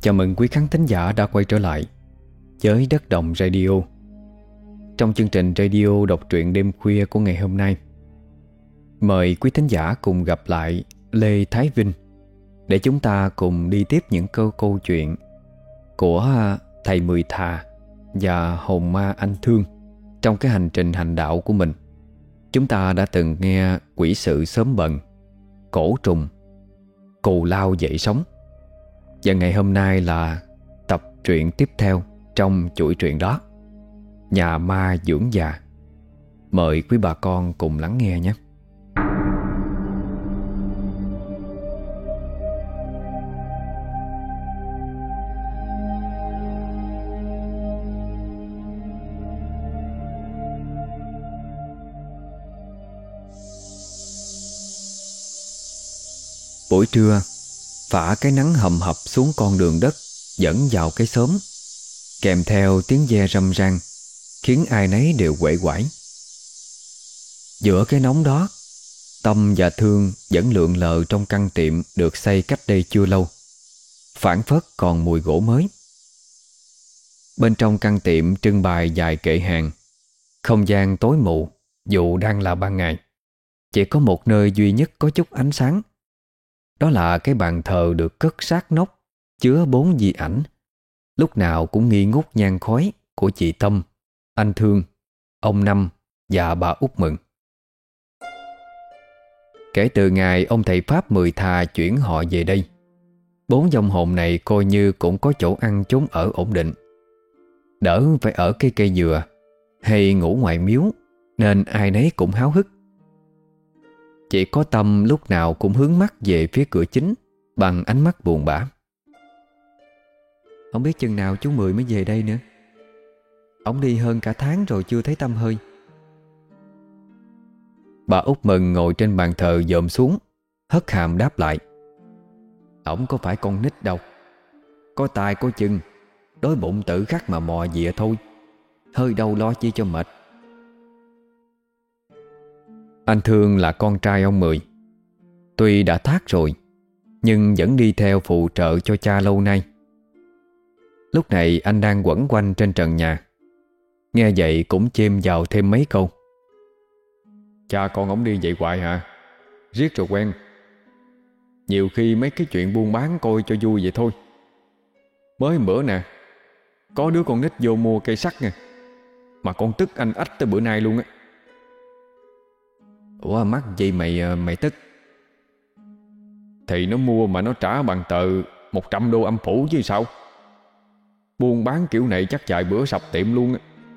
Chào mừng quý khán thính giả đã quay trở lại với Đất Đồng Radio. Trong chương trình radio đọc truyện đêm khuya của ngày hôm nay, mời quý thính giả cùng gặp lại Lê Thái Vinh để chúng ta cùng đi tiếp những câu chuyện của thầy Mười Thà và hồn ma anh Thương trong cái hành trình hành đạo của mình. Chúng ta đã từng nghe quỷ sự sớm bần, cổ trùng, cù lao dậy sống. Và ngày hôm nay là tập truyện tiếp theo trong chuỗi truyện đó, Nhà ma dưỡng già. Mời quý bà con cùng lắng nghe nhé. Buổi trưa, phả cái nắng hầm hập xuống con đường đất dẫn vào cái xóm, kèm theo tiếng ve râm ran, khiến ai nấy đều uể oải. Giữa cái nóng đó, Tâm và Thương vẫn lượn lờ trong căn tiệm được xây cách đây chưa lâu, phảng phất còn mùi gỗ mới. Bên trong căn tiệm trưng bày vài kệ hàng, không gian tối mù dù đang là ban ngày. Chỉ có một nơi duy nhất có chút ánh sáng. Đó là cái bàn thờ được cất sát nóc, chứa 4 di ảnh, lúc nào cũng nghi ngút nhang khói của chị Tâm, anh Thương, ông Năm và bà Út Mừng. Kể từ ngày ông thầy Pháp Mười Thà chuyển họ về đây, 4 vong hồn này coi như cũng có chỗ ăn chốn ở ổn định, đỡ phải ở cái cây dừa hay ngủ ngoài miếu, nên ai nấy cũng háo hức. Chỉ có Tâm lúc nào cũng hướng mắt về phía cửa chính bằng ánh mắt buồn bã. Không biết chừng nào chú Mười mới về đây nữa. Ông đi hơn cả tháng rồi chưa thấy tăm hơi. Bà Út Mừng ngồi trên bàn thờ dòm xuống, hất hàm đáp lại. Ổng có phải con nít đâu, có tay có chân, đói bụng tự khắc mà mò dịa thôi, hơi đâu lo chi cho mệt. Anh Thương là con trai ông Mười. Tuy đã thác rồi, nhưng vẫn đi theo phụ trợ cho cha lâu nay. Lúc này anh đang quẩn quanh trên trần nhà, nghe vậy cũng chêm vào thêm mấy câu. Cha con ổng đi vậy hoài hả? Riết rồi quen. Nhiều khi mấy cái chuyện buôn bán coi cho vui vậy thôi. Mới bữa nè, có đứa con nít vô mua cây sắt nè, mà con tức anh ách tới bữa nay luôn á. Ủa mắc gì mày tức? Thì nó mua mà nó trả bằng tờ 100 đô âm phủ chứ sao. Buôn bán kiểu này chắc vài bữa sập tiệm luôn á.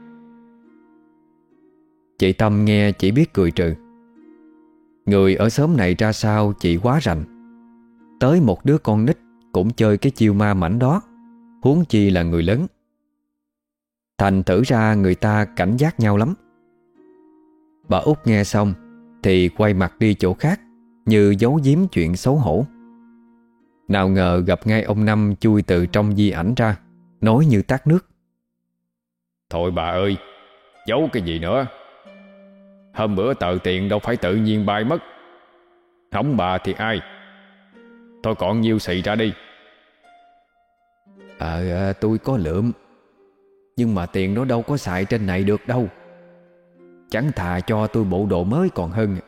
Chị Tâm nghe chỉ biết cười trừ. Người ở xóm này ra sao chị quá rành. Tới một đứa con nít cũng chơi cái chiêu ma mảnh đó, huống chi là người lớn. Thành thử ra người ta cảnh giác nhau lắm. Bà Út nghe xong thì quay mặt đi chỗ khác, như giấu giếm chuyện xấu hổ. Nào ngờ gặp ngay ông Năm chui từ trong di ảnh ra, nói như tát nước. Thôi bà ơi, giấu cái gì nữa. Hôm bữa tờ tiền đâu phải tự nhiên bay mất. Không bà thì ai? Thôi còn nhiêu xì ra đi. Tôi có lượm, nhưng mà tiền nó đâu có xài trên này được đâu. Chẳng thà cho tôi bộ đồ mới còn hơn.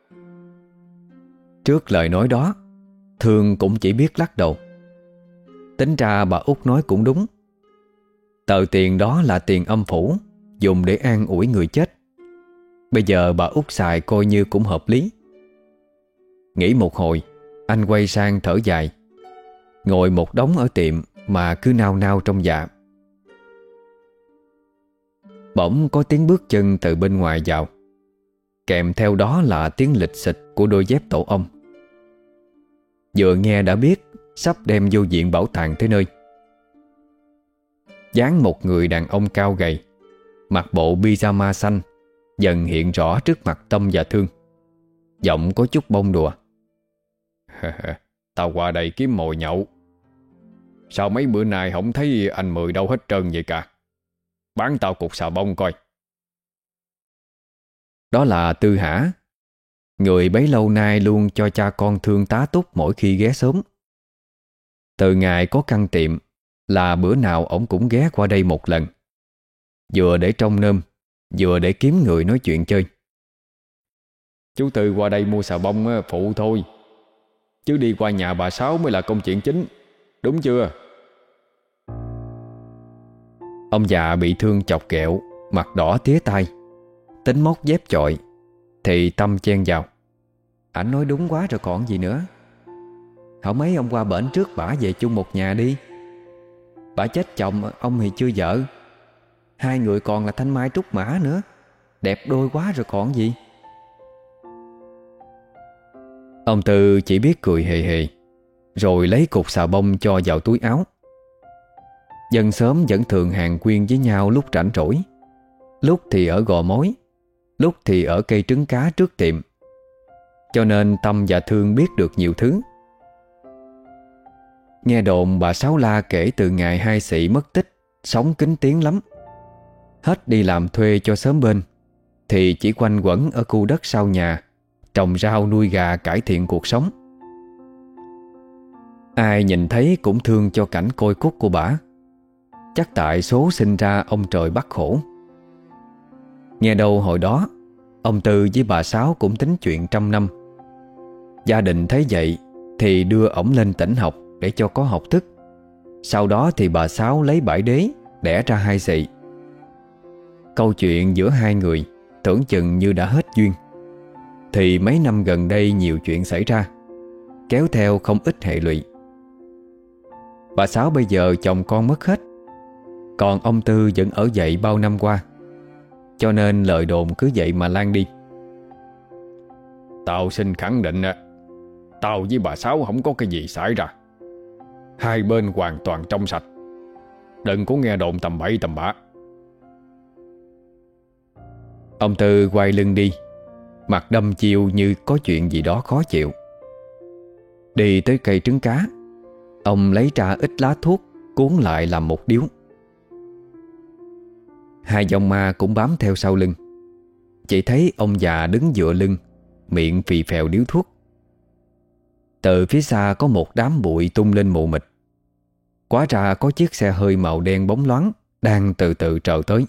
Trước lời nói đó, Thương cũng chỉ biết lắc đầu. Tính ra bà Út nói cũng đúng. Tờ tiền đó là tiền âm phủ, dùng để an ủi người chết. Bây giờ bà Út xài coi như cũng hợp lý. Nghĩ một hồi, anh quay sang thở dài. Ngồi một đống ở tiệm mà cứ nao nao trong dạ. Bỗng có tiếng bước chân từ bên ngoài vào, kèm theo đó là tiếng lịch xịch của đôi dép tổ ong. Vừa nghe đã biết sắp đem vô viện bảo tàng tới nơi. Dáng một người đàn ông cao gầy, mặc bộ pyjama xanh dần hiện rõ trước mặt Tâm và Thương. Giọng có chút bông đùa. Tao qua đây kiếm mồi nhậu. Sao mấy bữa nay không thấy anh Mười đâu hết trơn vậy cả? Bán tao cục xà bông coi. Đó là Tư Hả, người bấy lâu nay luôn cho cha con Thương tá túc mỗi khi ghé xóm. Từ ngày có căn tiệm là bữa nào ổng cũng ghé qua đây một lần, vừa để trông nơm, vừa để kiếm người nói chuyện chơi. Chú Tư qua đây mua xà bông phụ thôi, chứ đi qua nhà bà Sáu mới là công chuyện chính, đúng chưa? Ông già bị thương chọc ghẹo, mặt đỏ tía tai, tính móc dép chọi, thì Tâm chen vào. Ảnh nói đúng quá rồi còn gì nữa. Hổng mấy ông qua bển trước bả về chung một nhà đi. Bả chết chồng, ông thì chưa vợ, hai người còn là thanh mai trúc mã nữa, đẹp đôi quá rồi còn gì. Ông Tư chỉ biết cười hề hề, rồi lấy cục xà bông cho vào túi áo. Dân xóm vẫn thường hàng quyên với nhau lúc rảnh rỗi, lúc thì ở gò mối, lúc thì ở cây trứng cá trước tiệm. Cho nên Tâm và Thương biết được nhiều thứ. Nghe đồn bà Sáu La kể từ ngày hai xị mất tích, sống kín tiếng lắm. Hết đi làm thuê cho xóm bên, thì chỉ quanh quẩn ở khu đất sau nhà, trồng rau nuôi gà cải thiện cuộc sống. Ai nhìn thấy cũng thương cho cảnh côi cút của bả. Chắc tại số sinh ra ông trời bắt khổ. Nghe đâu hồi đó ông Tư với bà Sáu cũng tính chuyện trăm năm. Gia đình thấy vậy thì đưa ổng lên tỉnh học để cho có học thức. Sau đó thì bà Sáu lấy bãi đế đẻ ra hai xị. Câu chuyện giữa hai người tưởng chừng như đã hết duyên, thì mấy năm gần đây nhiều chuyện xảy ra, kéo theo không ít hệ lụy. Bà Sáu bây giờ chồng con mất hết, còn ông Tư vẫn ở vậy bao năm qua, cho nên lời đồn cứ vậy mà lan đi. Tao xin khẳng định tao với bà Sáu không có cái gì xảy ra. Hai bên hoàn toàn trong sạch. Đừng có nghe đồn tầm bậy tầm bạ. Ông Tư quay lưng đi, mặt đăm chiêu như có chuyện gì đó khó chịu. Đi tới cây trứng cá, ông lấy ra ít lá thuốc cuốn lại làm một điếu. Hai dòng ma cũng bám theo sau lưng. Chỉ thấy ông già đứng dựa lưng, miệng phì phèo điếu thuốc. Từ phía xa có một đám bụi tung lên mù mịt. Quá ra có chiếc xe hơi màu đen bóng loáng đang từ từ trờ tới.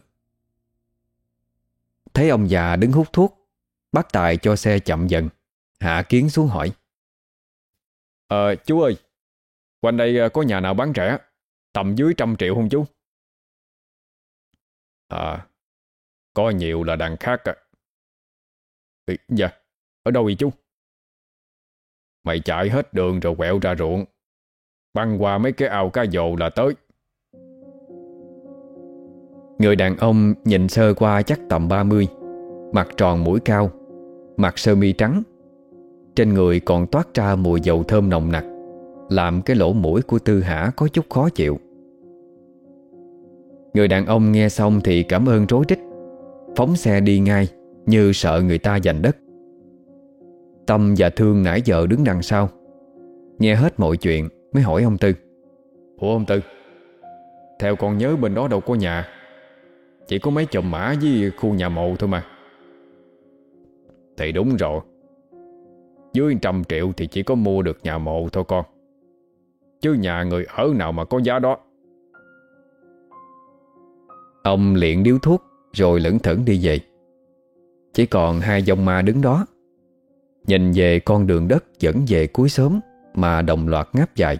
Thấy ông già đứng hút thuốc, bác Tài cho xe chậm dần, hạ kiến xuống hỏi: Chú ơi, quanh đây có nhà nào bán rẻ, tầm dưới 100 triệu không chú? Có nhiều là đằng khác à. Dạ, ở đâu vậy chú? Mày chạy hết đường rồi quẹo ra ruộng, băng qua mấy cái ao cá dồ là tới. Người đàn ông nhìn sơ qua chắc tầm 30, mặt tròn mũi cao, mặc sơ mi trắng. Trên người còn toát ra mùi dầu thơm nồng nặc, làm cái lỗ mũi của Tư Hả có chút khó chịu. Người đàn ông nghe xong thì cảm ơn rối rít, phóng xe đi ngay như sợ người ta giành đất. Tâm và Thương nãy giờ đứng đằng sau, nghe hết mọi chuyện mới hỏi ông Tư: Ủa ông Tư, theo con nhớ bên đó đâu có nhà, chỉ có mấy chòm mã với khu nhà mộ thôi mà. Thì đúng rồi, dưới 100 triệu thì chỉ có mua được nhà mộ thôi con, chứ nhà người ở nào mà có giá đó. Ông liệng điếu thuốc rồi lững thững đi về. Chỉ còn hai dòng ma đứng đó, nhìn về con đường đất dẫn về cuối xóm mà đồng loạt ngáp dài.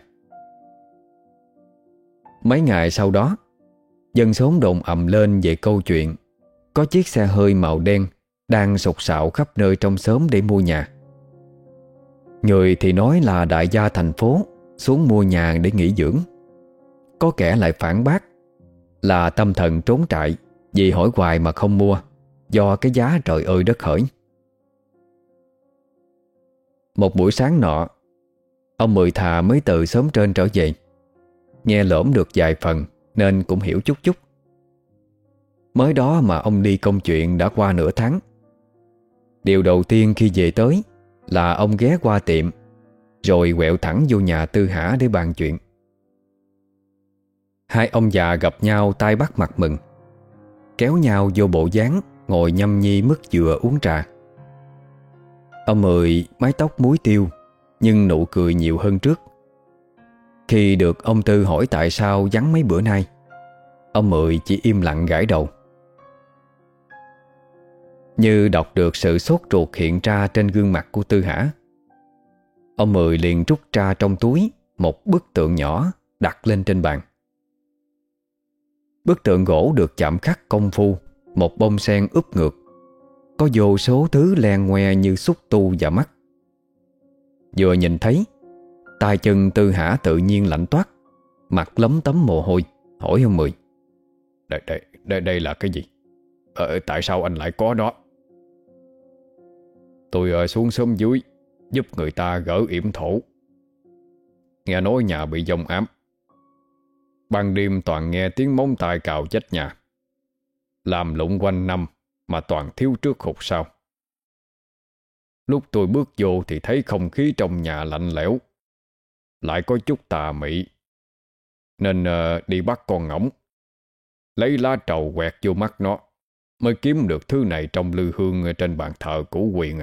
Mấy ngày sau đó, dân xóm đồn ầm lên về câu chuyện có chiếc xe hơi màu đen đang sục sạo khắp nơi trong xóm để mua nhà. Người thì nói là đại gia thành phố xuống mua nhà để nghỉ dưỡng. Có kẻ lại phản bác là tâm thần trốn trại vì hỏi hoài mà không mua, do cái giá trời ơi đất hỡi. Một buổi sáng nọ, ông Mười Thà mới từ xóm trên trở về, nghe lỡm được vài phần nên cũng hiểu chút chút. Mới đó mà ông đi công chuyện đã qua nửa tháng. Điều đầu tiên khi về tới là ông ghé qua tiệm, rồi quẹo thẳng vô nhà Tư Hả để bàn chuyện. Hai ông già gặp nhau tay bắt mặt mừng, kéo nhau vô bộ dáng ngồi nhâm nhi mứt dừa uống trà. Ông Mười mái tóc muối tiêu, nhưng nụ cười nhiều hơn trước. Khi được ông Tư hỏi tại sao vắng mấy bữa nay, ông Mười chỉ im lặng gãi đầu. Như đọc được sự sốt ruột hiện ra trên gương mặt của Tư Hả, ông Mười liền rút ra trong túi một bức tượng nhỏ đặt lên trên bàn. Bức tượng gỗ được chạm khắc công phu một bông sen úp ngược, có vô số thứ len ngoe như xúc tu và mắt. Vừa nhìn thấy, tay chân Tư Hả tự nhiên lạnh toát, mặt lấm tấm mồ hôi, hỏi ông Mười: Đây là cái gì? Tại sao anh lại có nó? Tôi xuống xóm dưới giúp người ta gỡ yểm thổ. Nghe nói nhà bị dông ám. Ban đêm toàn nghe tiếng móng tay cào chết nhà, làm lụng quanh năm mà toàn thiếu trước hụt sau. Lúc tôi bước vô thì thấy không khí trong nhà lạnh lẽo, lại có chút tà mị, nên đi bắt con ngỗng, lấy lá trầu quẹt vô mắt nó, mới kiếm được thứ này trong lư hương trên bàn thờ của quyền.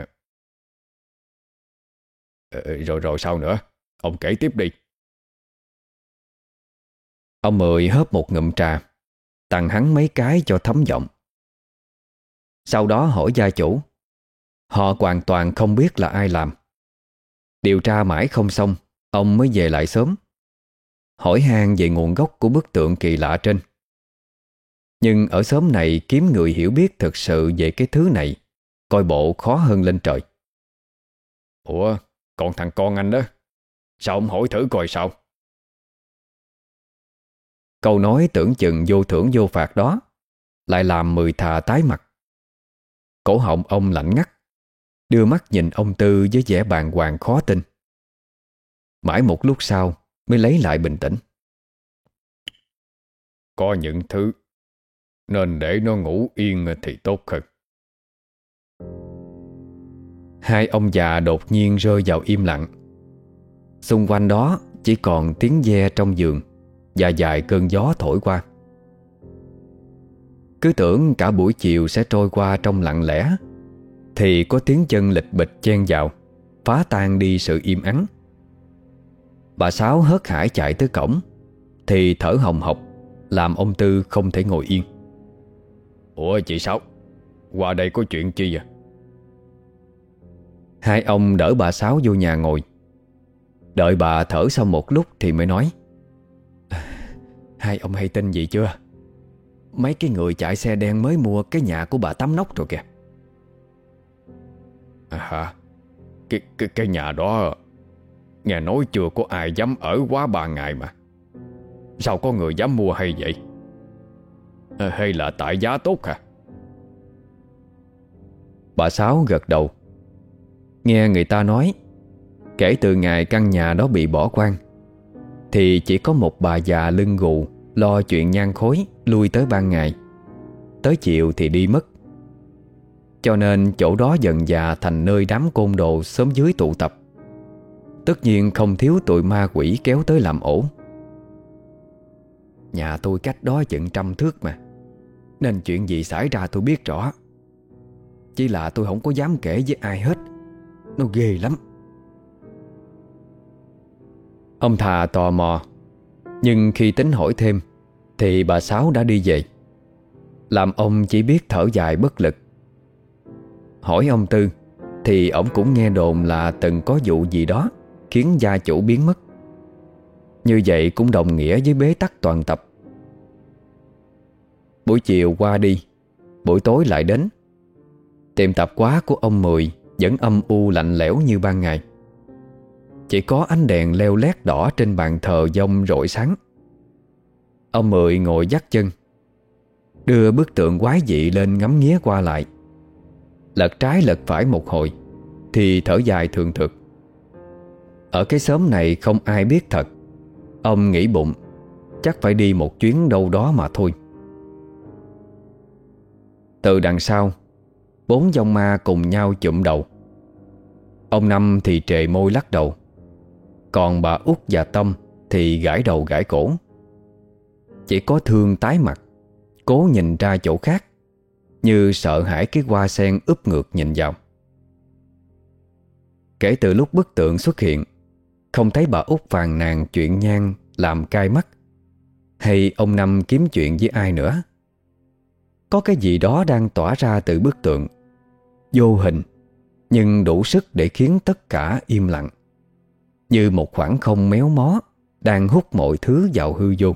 Rồi sao nữa? Ông kể tiếp đi. Ông Mười hớp một ngụm trà, tặng hắn mấy cái cho thấm giọng. Sau đó hỏi gia chủ. Họ hoàn toàn không biết là ai làm. Điều tra mãi không xong, ông mới về lại sớm, hỏi han về nguồn gốc của bức tượng kỳ lạ trên. Nhưng ở xóm này kiếm người hiểu biết thực sự về cái thứ này coi bộ khó hơn lên trời. Ủa, còn thằng con anh đó, sao ông hỏi thử coi sao? Câu nói tưởng chừng vô thưởng vô phạt đó lại làm Mười thà tái mặt. Cổ họng ông lạnh ngắt, đưa mắt nhìn ông Tư với vẻ bàng hoàng khó tin. Mãi một lúc sau mới lấy lại bình tĩnh. Có những thứ nên để nó ngủ yên thì tốt hơn. Hai ông già đột nhiên rơi vào im lặng. Xung quanh đó chỉ còn tiếng ve trong giường và vài cơn gió thổi qua. Cứ tưởng cả buổi chiều sẽ trôi qua trong lặng lẽ, thì có tiếng chân lịch bịch chen vào, phá tan đi sự im ắng. Bà Sáu hớt hải chạy tới cổng thì thở hồng hộc, làm ông Tư không thể ngồi yên. Ủa chị Sáu, qua đây có chuyện chi à? Hai ông đỡ bà Sáu vô nhà ngồi. Đợi bà thở sau một lúc thì mới nói: Hai ông hay tin gì chưa? Mấy cái người chạy xe đen mới mua cái nhà của bà Tám Nóc rồi kìa. À hả? Cái nhà đó nghe nói chưa có ai dám ở quá 3 ngày mà. Sao có người dám mua hay vậy? Hay là tại giá tốt hả? Bà Sáu gật đầu. Nghe người ta nói, kể từ ngày căn nhà đó bị bỏ hoang thì chỉ có một bà già lưng gù lo chuyện nhang khối lui tới ban ngày, tới chiều thì đi mất. Cho nên chỗ đó dần dà thành nơi đám côn đồ xóm dưới tụ tập. Tất nhiên không thiếu tụi ma quỷ kéo tới làm ổ. Nhà tôi cách đó chừng 100 thước mà, nên chuyện gì xảy ra tôi biết rõ. Chỉ là tôi không có dám kể với ai hết, nó ghê lắm. Ông thà tò mò, nhưng khi tính hỏi thêm thì bà Sáu đã đi về, làm ông chỉ biết thở dài bất lực. Hỏi ông Tư thì ổng cũng nghe đồn là từng có vụ gì đó khiến gia chủ biến mất. Như vậy cũng đồng nghĩa với bế tắc toàn tập. Buổi chiều qua đi, buổi tối lại đến. Tiệm tạp hóa của ông Mười vẫn âm u lạnh lẽo như ban ngày. Chỉ có ánh đèn leo lét đỏ trên bàn thờ dông rọi sáng. Ông Mười ngồi dắt chân, đưa bức tượng quái dị lên ngắm nghía qua lại. Lật trái lật phải một hồi thì thở dài thường thượt. Ở cái xóm này không ai biết thật. Ông nghĩ bụng chắc phải đi một chuyến đâu đó mà thôi. Từ đằng sau, 4 dòng ma cùng nhau chụm đầu. Ông Năm thì trề môi lắc đầu, còn bà Út và Tâm thì gãi đầu gãi cổ. Chỉ có Thương tái mặt, cố nhìn ra chỗ khác, như sợ hãi cái hoa sen úp ngược nhìn vào. Kể từ lúc bức tượng xuất hiện, không thấy bà út phàn nàn chuyện nhang làm cay mắt, hay ông Năm kiếm chuyện với ai nữa. Có cái gì đó đang tỏa ra từ bức tượng, vô hình nhưng đủ sức để khiến tất cả im lặng, như một khoảng không méo mó đang hút mọi thứ vào hư vô.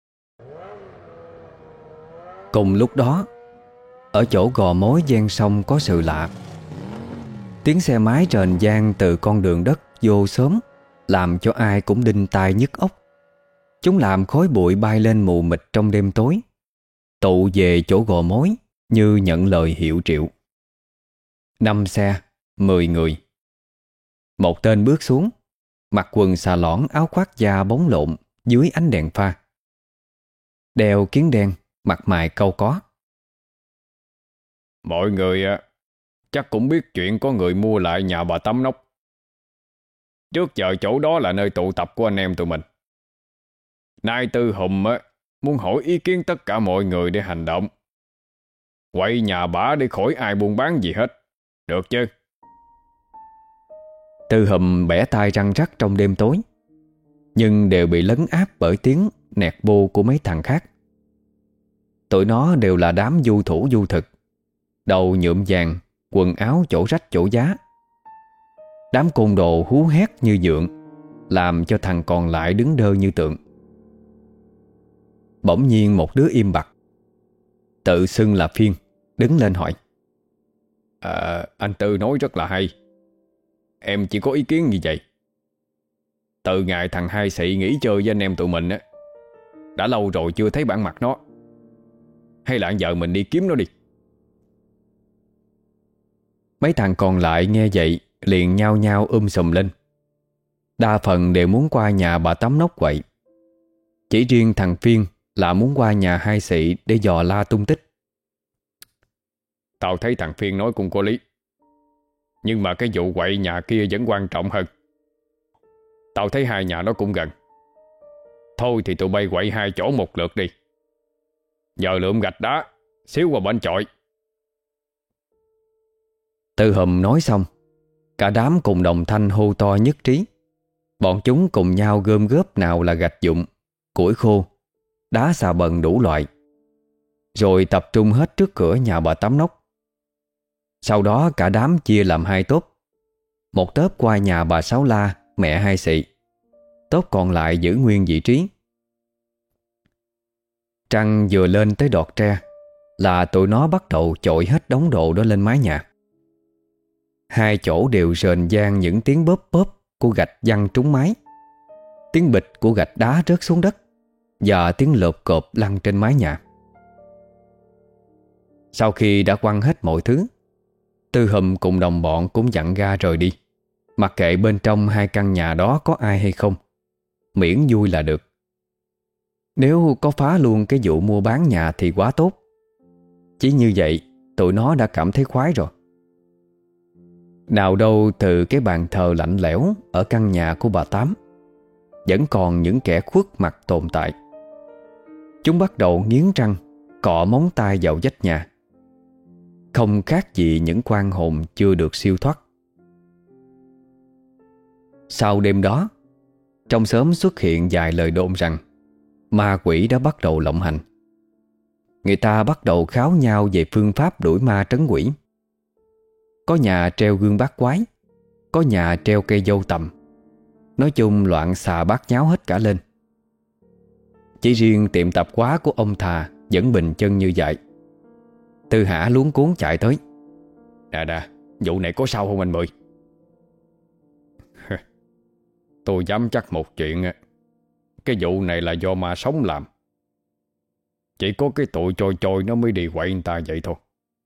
Cùng lúc đó, ở chỗ gò mối ven sông có sự lạ. Tiếng xe máy rền vang từ con đường đất vô xóm, làm cho ai cũng đinh tai nhức óc. Chúng làm khói bụi bay lên mù mịt trong đêm tối, tụ về chỗ gò mối như nhận lời hiệu triệu. 5 xe, 10 người. Một tên bước xuống, mặc quần xà lõn, áo khoác da bóng lộn dưới ánh đèn pha, đeo kiếng đen, mặt mày cau có. Mọi người chắc cũng biết chuyện có người mua lại nhà bà Tấm Nóc. Trước giờ chỗ đó là nơi tụ tập của anh em tụi mình. Nay Tư Hùm muốn hỏi ý kiến tất cả mọi người để hành động. Quậy nhà bả để khỏi ai buôn bán gì hết, được chứ? Tư Hùm bẻ tai răng rắc trong đêm tối, nhưng đều bị lấn áp bởi tiếng nẹt bô của mấy thằng khác. Tụi nó đều là đám du thủ du thực, đầu nhuộm vàng, quần áo chỗ rách chỗ giá. Đám côn đồ hú hét như dượng, làm cho thằng còn lại đứng đơ như tượng. Bỗng nhiên một đứa im bặt, tự xưng là Phiên, đứng lên hỏi: Anh Tư nói rất là hay. Em chỉ có ý kiến như vậy. Từ ngày thằng Hai Xị nghỉ chơi với anh em tụi mình đã lâu rồi chưa thấy bản mặt nó. Hay là giờ mình đi kiếm nó đi. Mấy thằng còn lại nghe vậy liền nhao nhao sùm lên. Đa phần đều muốn qua nhà bà Tấm Nóc quậy. Chỉ riêng thằng Phiên là muốn qua nhà Hai Xị để dò la tung tích. Tao thấy thằng Phiên nói cũng có lý, nhưng mà cái vụ quậy nhà kia vẫn quan trọng hơn. Tao thấy hai nhà nó cũng gần. Thôi thì tụi bay quậy hai chỗ một lượt đi. Giờ lượm gạch đá, xíu qua bên chọi. Tư Hùm nói xong, cả đám cùng đồng thanh hô to nhất trí. Bọn chúng cùng nhau gom góp nào là gạch vụn, củi khô, đá xà bần đủ loại, rồi tập trung hết trước cửa nhà bà Tấm Nóc. Sau đó cả đám chia làm hai tốp. Một tốp qua nhà bà Sáu La, mẹ Hai Xị. Tốp còn lại giữ nguyên vị trí. Trăng vừa lên tới đọt tre là tụi nó bắt đầu chội hết đống đồ đó lên mái nhà. Hai chỗ đều rền vang những tiếng bóp bóp của gạch văng trúng mái, tiếng bịch của gạch đá rớt xuống đất, và tiếng lộp cộp lăn trên mái nhà. Sau khi đã quăng hết mọi thứ, Tư Hùm cùng đồng bọn cũng dặn ga rời đi, mặc kệ bên trong hai căn nhà đó có ai hay không, miễn vui là được. Nếu có phá luôn cái vụ mua bán nhà thì quá tốt. Chỉ như vậy tụi nó đã cảm thấy khoái rồi. Nào đâu từ cái bàn thờ lạnh lẽo ở căn nhà của bà Tám vẫn còn những kẻ khuất mặt tồn tại. Chúng bắt đầu nghiến răng cọ móng tay vào vách nhà, không khác gì những oan hồn chưa được siêu thoát. Sau đêm đó, trong xóm xuất hiện vài lời đồn rằng ma quỷ đã bắt đầu lộng hành. Người ta bắt đầu kháo nhau về phương pháp đuổi ma trấn quỷ. Có nhà treo gương bát quái, có nhà treo cây dâu tằm. Nói chung loạn xà bát nháo hết cả lên. Chỉ riêng tiệm tạp hóa của ông Thà vẫn bình chân như vậy. Tư Hả luống cuống chạy tới: Nè, vụ này có sao không anh Mười? Tôi dám chắc một chuyện, cái vụ này là do ma sống làm. Chỉ có cái tụi trôi nó mới đi quậy người ta vậy thôi.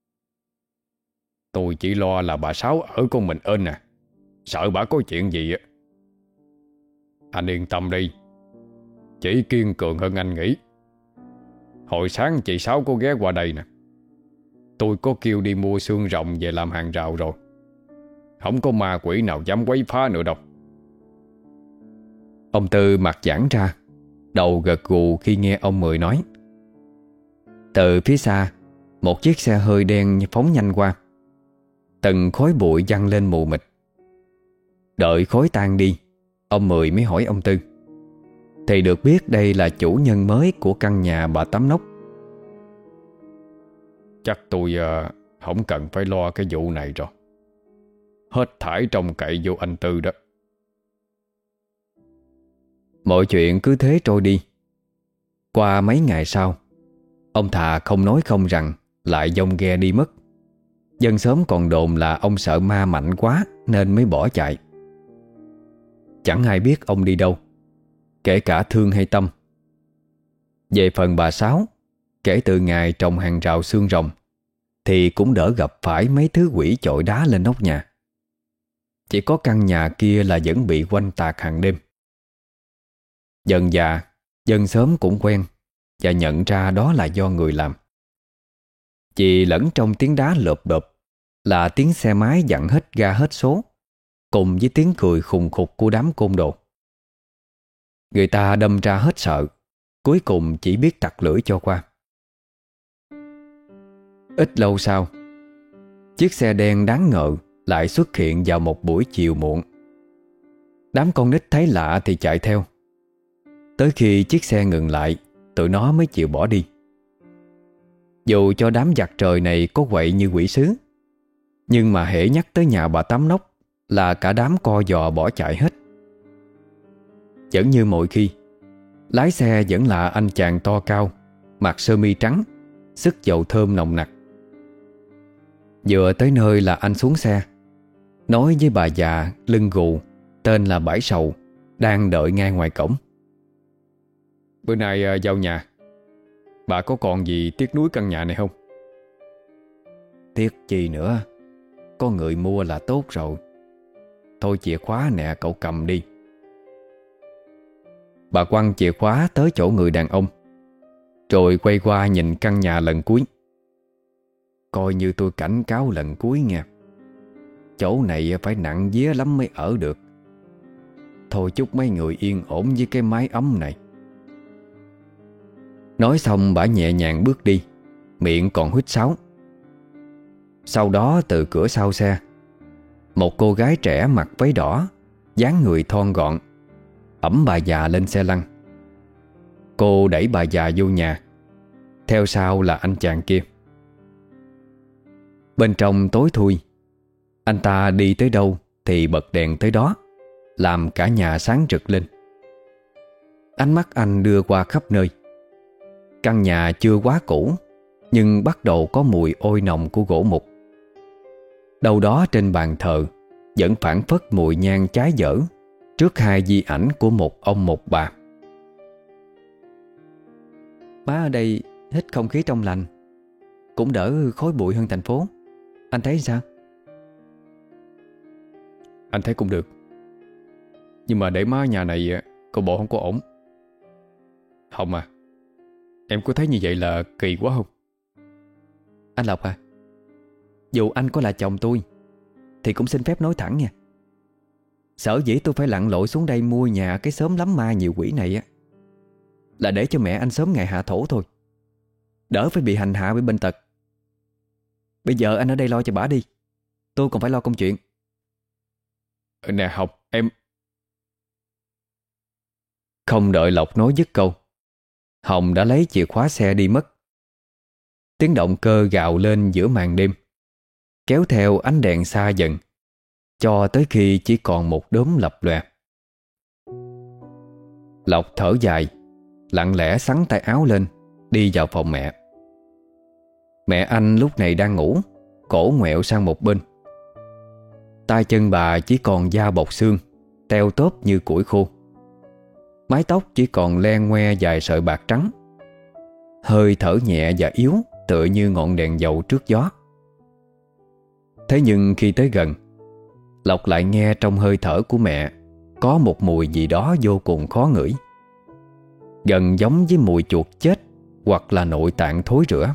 Tôi chỉ lo là bà Sáu ở con mình ên sợ bà có chuyện gì. Anh yên tâm đi, chị kiên cường hơn anh nghĩ. Hồi sáng chị Sáu có ghé qua đây nè. Tôi có kêu đi mua xương rồng về làm hàng rào rồi. Không có ma quỷ nào dám quấy phá nữa đâu. Ông Tư mặt giãn ra, đầu gật gù khi nghe ông Mười nói. Từ phía xa, một chiếc xe hơi đen phóng nhanh qua. Từng khói bụi văng lên mù mịt. Đợi khói tan đi Ông Mười mới hỏi ông Tư, thì được biết đây là chủ nhân mới của căn nhà bà Tám Nóc. Chắc tôi không cần phải lo cái vụ này rồi. Hết thải trông cậy vô anh Tư đó. Mọi chuyện cứ thế trôi đi. Qua mấy ngày sau, ông Thà không nói không rằng lại vong ghe đi mất. Dân xóm còn đồn là ông sợ ma mạnh quá nên mới bỏ chạy. Chẳng ai biết ông đi đâu, kể cả Thương hay Tâm. Về phần bà Sáu, kể từ ngày trồng hàng rào xương rồng thì cũng đỡ gặp phải mấy thứ quỷ chọi đá lên nóc nhà. Chỉ có căn nhà kia là vẫn bị quanh tạc hàng đêm. Dần dà, dân xóm cũng quen và nhận ra đó là do người làm. Chỉ lẫn trong tiếng đá lộp độp là tiếng xe máy dặn hết ga hết số, cùng với tiếng cười khùng khục của đám côn đồ. Người ta đâm ra hết sợ, cuối cùng chỉ biết tặc lưỡi cho qua. Ít lâu sau, chiếc xe đen đáng ngờ lại xuất hiện vào một buổi chiều muộn. Đám con nít thấy lạ thì chạy theo. Tới khi chiếc xe ngừng lại, tụi nó mới chịu bỏ đi. Dù cho đám giặc trời này có quậy như quỷ sứ, nhưng mà hễ nhắc tới nhà bà Tám Nóc là cả đám co giò bỏ chạy hết. Vẫn như mọi khi, lái xe vẫn là anh chàng to cao, mặc sơ mi trắng, sức dầu thơm nồng nặc. Vừa tới nơi là anh xuống xe, nói với bà già lưng gù tên là Bãi Sầu đang đợi ngay ngoài cổng. Bữa nay vào nhà, bà có còn gì tiếc nuối căn nhà này không? Tiếc chi nữa, có người mua là tốt rồi. Thôi chìa khóa nè, cậu cầm đi. Bà quăng chìa khóa tới chỗ người đàn ông, rồi quay qua nhìn căn nhà lần cuối. Coi như tôi cảnh cáo lần cuối nha. Chỗ này phải nặng vía lắm mới ở được. Thôi chúc mấy người yên ổn với cái mái ấm này. Nói xong bà nhẹ nhàng bước đi, miệng còn huýt sáo. Sau đó từ cửa sau xe, một cô gái trẻ mặc váy đỏ, dáng người thon gọn, ẵm bà già lên xe lăn. Cô đẩy bà già vô nhà, theo sau là anh chàng kia. Bên trong tối thui, anh ta đi tới đâu thì bật đèn tới đó, làm cả nhà sáng rực lên. Ánh mắt anh đưa qua khắp nơi. Căn nhà chưa quá cũ, nhưng bắt đầu có mùi ôi nồng của gỗ mục. Đâu đó trên bàn thờ vẫn phảng phất mùi nhang cháy dở trước hai di ảnh của một ông một bà. Má ở đây hít không khí trong lành, cũng đỡ khói bụi hơn thành phố. Anh thấy sao? Anh thấy cũng được. Nhưng mà để má ở nhà này cô bộ không có ổn. Hồng à, em có thấy như vậy là kỳ quá không? Anh Lộc à, dù anh có là chồng tôi thì cũng xin phép nói thẳng nha. Sở dĩ tôi phải lặn lội xuống đây mua nhà cái xóm lắm ma nhiều quỷ này á, là để cho mẹ anh sớm ngày hạ thổ thôi, đỡ phải bị hành hạ bởi bệnh tật. Bây giờ anh ở đây lo cho bả đi, tôi còn phải lo công chuyện. Nè Học, em... Không đợi Lộc nói dứt câu, Hồng đã lấy chìa khóa xe đi mất. Tiếng động cơ gào lên giữa màn đêm, kéo theo ánh đèn xa dần, cho tới khi chỉ còn một đốm lập lòe. Lộc thở dài, lặng lẽ xắn tay áo lên, đi vào phòng mẹ. Mẹ anh lúc này đang ngủ, cổ ngoẹo sang một bên. Tay chân bà chỉ còn da bọc xương, teo tóp như củi khô. Mái tóc chỉ còn len ngoe dài sợi bạc trắng. Hơi thở nhẹ và yếu, tựa như ngọn đèn dầu trước gió. Thế nhưng khi tới gần, Lộc lại nghe trong hơi thở của mẹ có một mùi gì đó vô cùng khó ngửi, gần giống với mùi chuột chết hoặc là nội tạng thối rữa.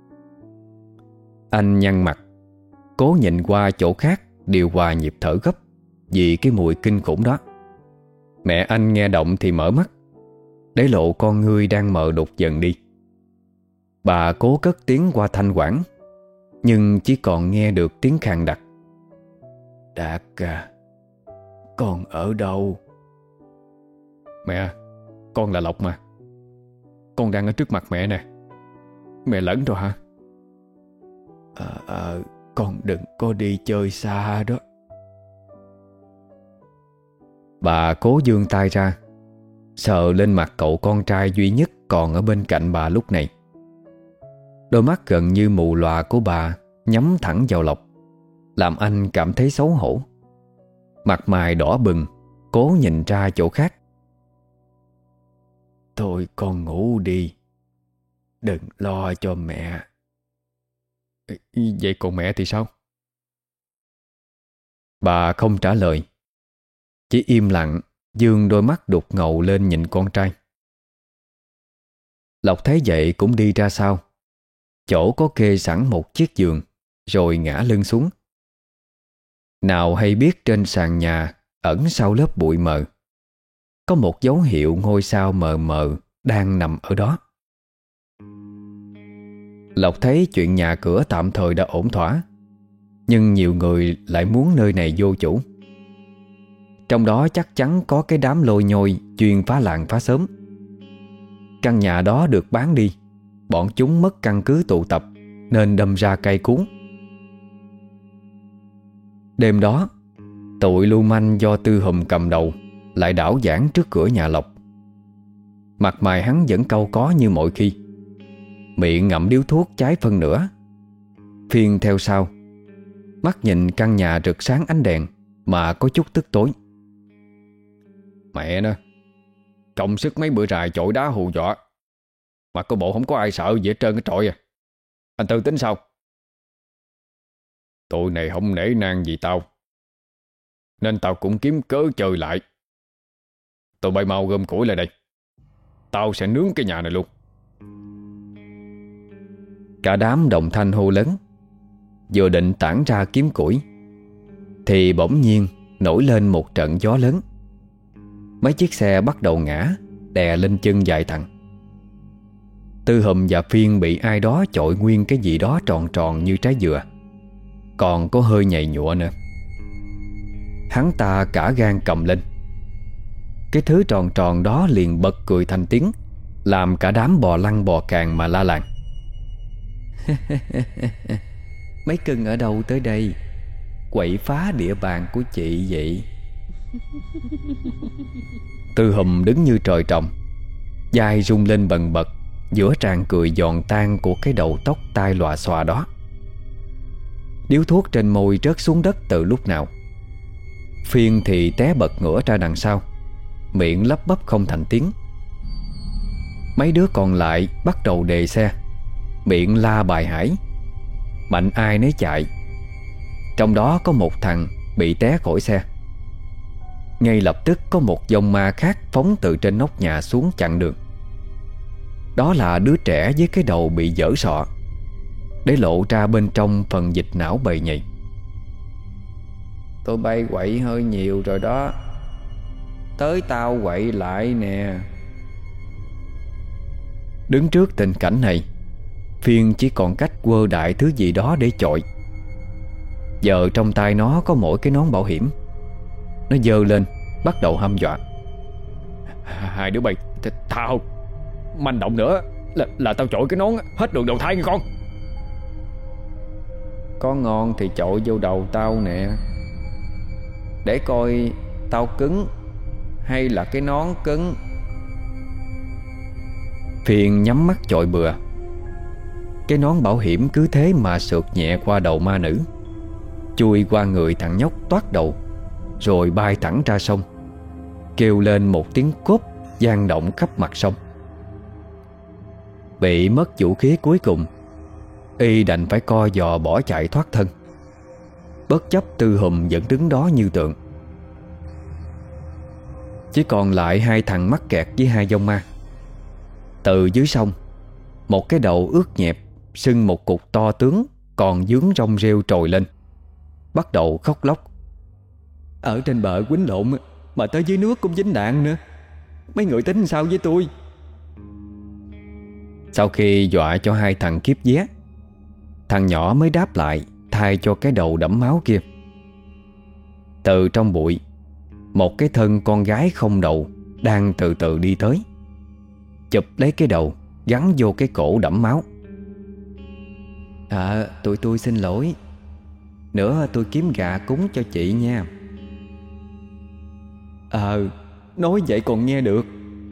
Anh nhăn mặt, cố nhìn qua chỗ khác điều hòa nhịp thở gấp vì cái mùi kinh khủng đó. Mẹ anh nghe động thì mở mắt, để lộ con ngươi đang mờ đục dần đi. Bà cố cất tiếng qua thanh quản, nhưng chỉ còn nghe được tiếng khàn đặc. Đạt à, con ở đâu? Mẹ, con là Lộc mà. Con đang ở trước mặt mẹ nè. Mẹ lẫn rồi hả? Con đừng có đi chơi xa đó. Bà cố giương tay ra, sờ lên mặt cậu con trai duy nhất còn ở bên cạnh bà lúc này. Đôi mắt gần như mù lòa của bà nhắm thẳng vào Lộc, làm anh cảm thấy xấu hổ. Mặt mày đỏ bừng, cố nhìn ra chỗ khác. Thôi con ngủ đi, đừng lo cho mẹ. Vậy còn mẹ thì sao? Bà không trả lời, chỉ im lặng dương đôi mắt đục ngầu lên nhìn con trai. Lộc thấy vậy cũng đi ra sau, chỗ có kê sẵn một chiếc giường, rồi ngã lưng xuống. Nào hay biết trên sàn nhà ẩn sau lớp bụi mờ có một dấu hiệu ngôi sao mờ mờ đang nằm ở đó. Lộc thấy chuyện nhà cửa tạm thời đã ổn thỏa, nhưng nhiều người lại muốn nơi này vô chủ. Trong đó chắc chắn có cái đám lôi nhôi chuyên phá làng phá xóm. Căn nhà đó được bán đi, bọn chúng mất căn cứ tụ tập nên đâm ra cay cú. Đêm đó, tụi lưu manh do Tư Hùm cầm đầu lại đảo giảng trước cửa nhà Lộc. Mặt mày hắn vẫn cau có như mọi khi, miệng ngậm điếu thuốc cháy phân nửa. Phiên theo sau, mắt nhìn căn nhà rực sáng ánh đèn mà có chút tức tối. Mẹ nó, công sức mấy bữa rài chọi đá hù dọa mà có bộ không có ai sợ gì hết trơn cái trọi à. Anh Tư tính sao? Tụi này không nể nang gì tao, nên tao cũng kiếm cớ chơi lại. Tụi bay mau gom củi lại đây, tao sẽ nướng cái nhà này luôn. Cả đám đồng thanh hô lớn. Vừa định tản ra kiếm củi thì bỗng nhiên nổi lên một trận gió lớn. Mấy chiếc xe bắt đầu ngã, đè lên chân dài thằng. Tư Hùm và Phiên bị ai đó chọi nguyên cái gì đó tròn tròn như trái dừa, còn có hơi nhầy nhụa nữa. Hắn ta cả gan cầm lên. Cái thứ tròn tròn đó liền bật cười thành tiếng, làm cả đám bò lăn bò càng mà la làng. Mấy cưng ở đâu tới đây quậy phá địa bàn của chị vậy? Tư Hùm đứng như trời trồng, vai rung lên bần bật giữa tràng cười giòn tan của cái đầu tóc tai lòa xòa đó. Điếu thuốc trên môi rớt xuống đất từ lúc nào. Phiên thì té bật ngửa ra đằng sau, miệng lắp bắp không thành tiếng. Mấy đứa còn lại bắt đầu đề xe, miệng la bài hải, mạnh ai nấy chạy. Trong đó có một thằng bị té khỏi xe. Ngay lập tức có một dòng ma khác phóng từ trên nóc nhà xuống chặn đường. Đó là đứa trẻ với cái đầu bị dở sọ, để lộ ra bên trong phần dịch não bầy nhầy. Tụi bay quậy hơi nhiều rồi đó, tới tao quậy lại nè. Đứng trước tình cảnh này, Phiên chỉ còn cách quơ đại thứ gì đó để chọi. Giờ trong tay nó có mỗi cái nón bảo hiểm. Nó giơ lên bắt đầu hăm dọa. Hai đứa bay tha không? Manh động nữa là tao chọi cái nón hết đường đầu thai nghe con. Có ngon thì chọi vô đầu tao nè, để coi tao cứng hay là cái nón cứng. Phiền nhắm mắt chọi bừa. Cái nón bảo hiểm cứ thế mà sượt nhẹ qua đầu ma nữ, chui qua người thằng nhóc toát đầu, rồi bay thẳng ra sông, kêu lên một tiếng cốp vang động khắp mặt sông. Bị mất vũ khí cuối cùng, y đành phải co giò bỏ chạy thoát thân. Bất chấp Tư Hùm vẫn đứng đó như tượng. Chỉ còn lại hai thằng mắc kẹt với hai dông ma. Từ dưới sông, một cái đầu ướt nhẹp sưng một cục to tướng còn dướng rong rêu trồi lên, bắt đầu khóc lóc. Ở trên bờ quýnh lộn mà tới dưới nước cũng dính đạn nữa, mấy người tính sao với tôi? Sau khi dọa cho hai thằng kiếp vé, thằng nhỏ mới đáp lại thay cho cái đầu đẫm máu kia. Từ trong bụi, một cái thân con gái không đầu đang từ từ đi tới, chụp lấy cái đầu, gắn vô cái cổ đẫm máu. Tụi tôi xin lỗi. Nữa tôi kiếm gà cúng cho chị nha. Nói vậy còn nghe được.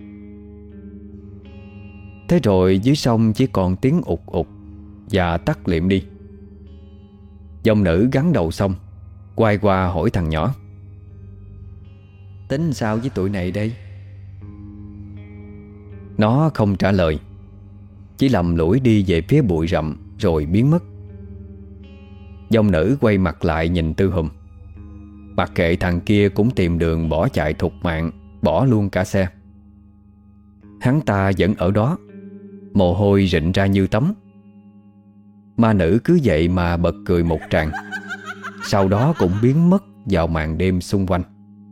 Thế rồi dưới sông chỉ còn tiếng ụt ụt và tắt liệm đi. Dòng nữ gắn đầu xong, quay qua hỏi thằng nhỏ: tính sao với tụi này đây? Nó không trả lời, chỉ lầm lũi đi về phía bụi rậm rồi biến mất. Dòng nữ quay mặt lại nhìn Tư Hùm. Mặc kệ thằng kia cũng tìm đường bỏ chạy thục mạng, bỏ luôn cả xe. Hắn ta vẫn ở đó, mồ hôi rịn ra như tắm. Ma nữ cứ vậy mà bật cười một tràng, sau đó cũng biến mất vào màn đêm xung quanh.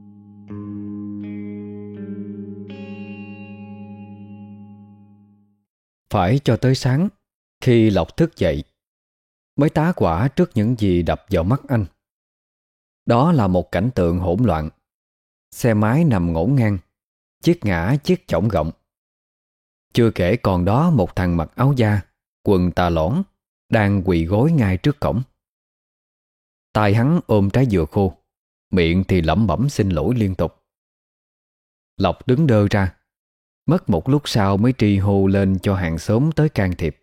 Phải cho tới sáng, khi Lộc thức dậy, mới tá hỏa trước những gì đập vào mắt anh. Đó là một cảnh tượng hỗn loạn. Xe máy nằm ngổn ngang, chiếc ngã chiếc chổng gọng. Chưa kể còn đó một thằng mặc áo da, quần tà lõn, đang quỳ gối ngay trước cổng. Tay hắn ôm trái dừa khô, miệng thì lẩm bẩm xin lỗi liên tục. Lộc đứng đơ ra, mất một lúc sau mới tri hô lên cho hàng xóm tới can thiệp.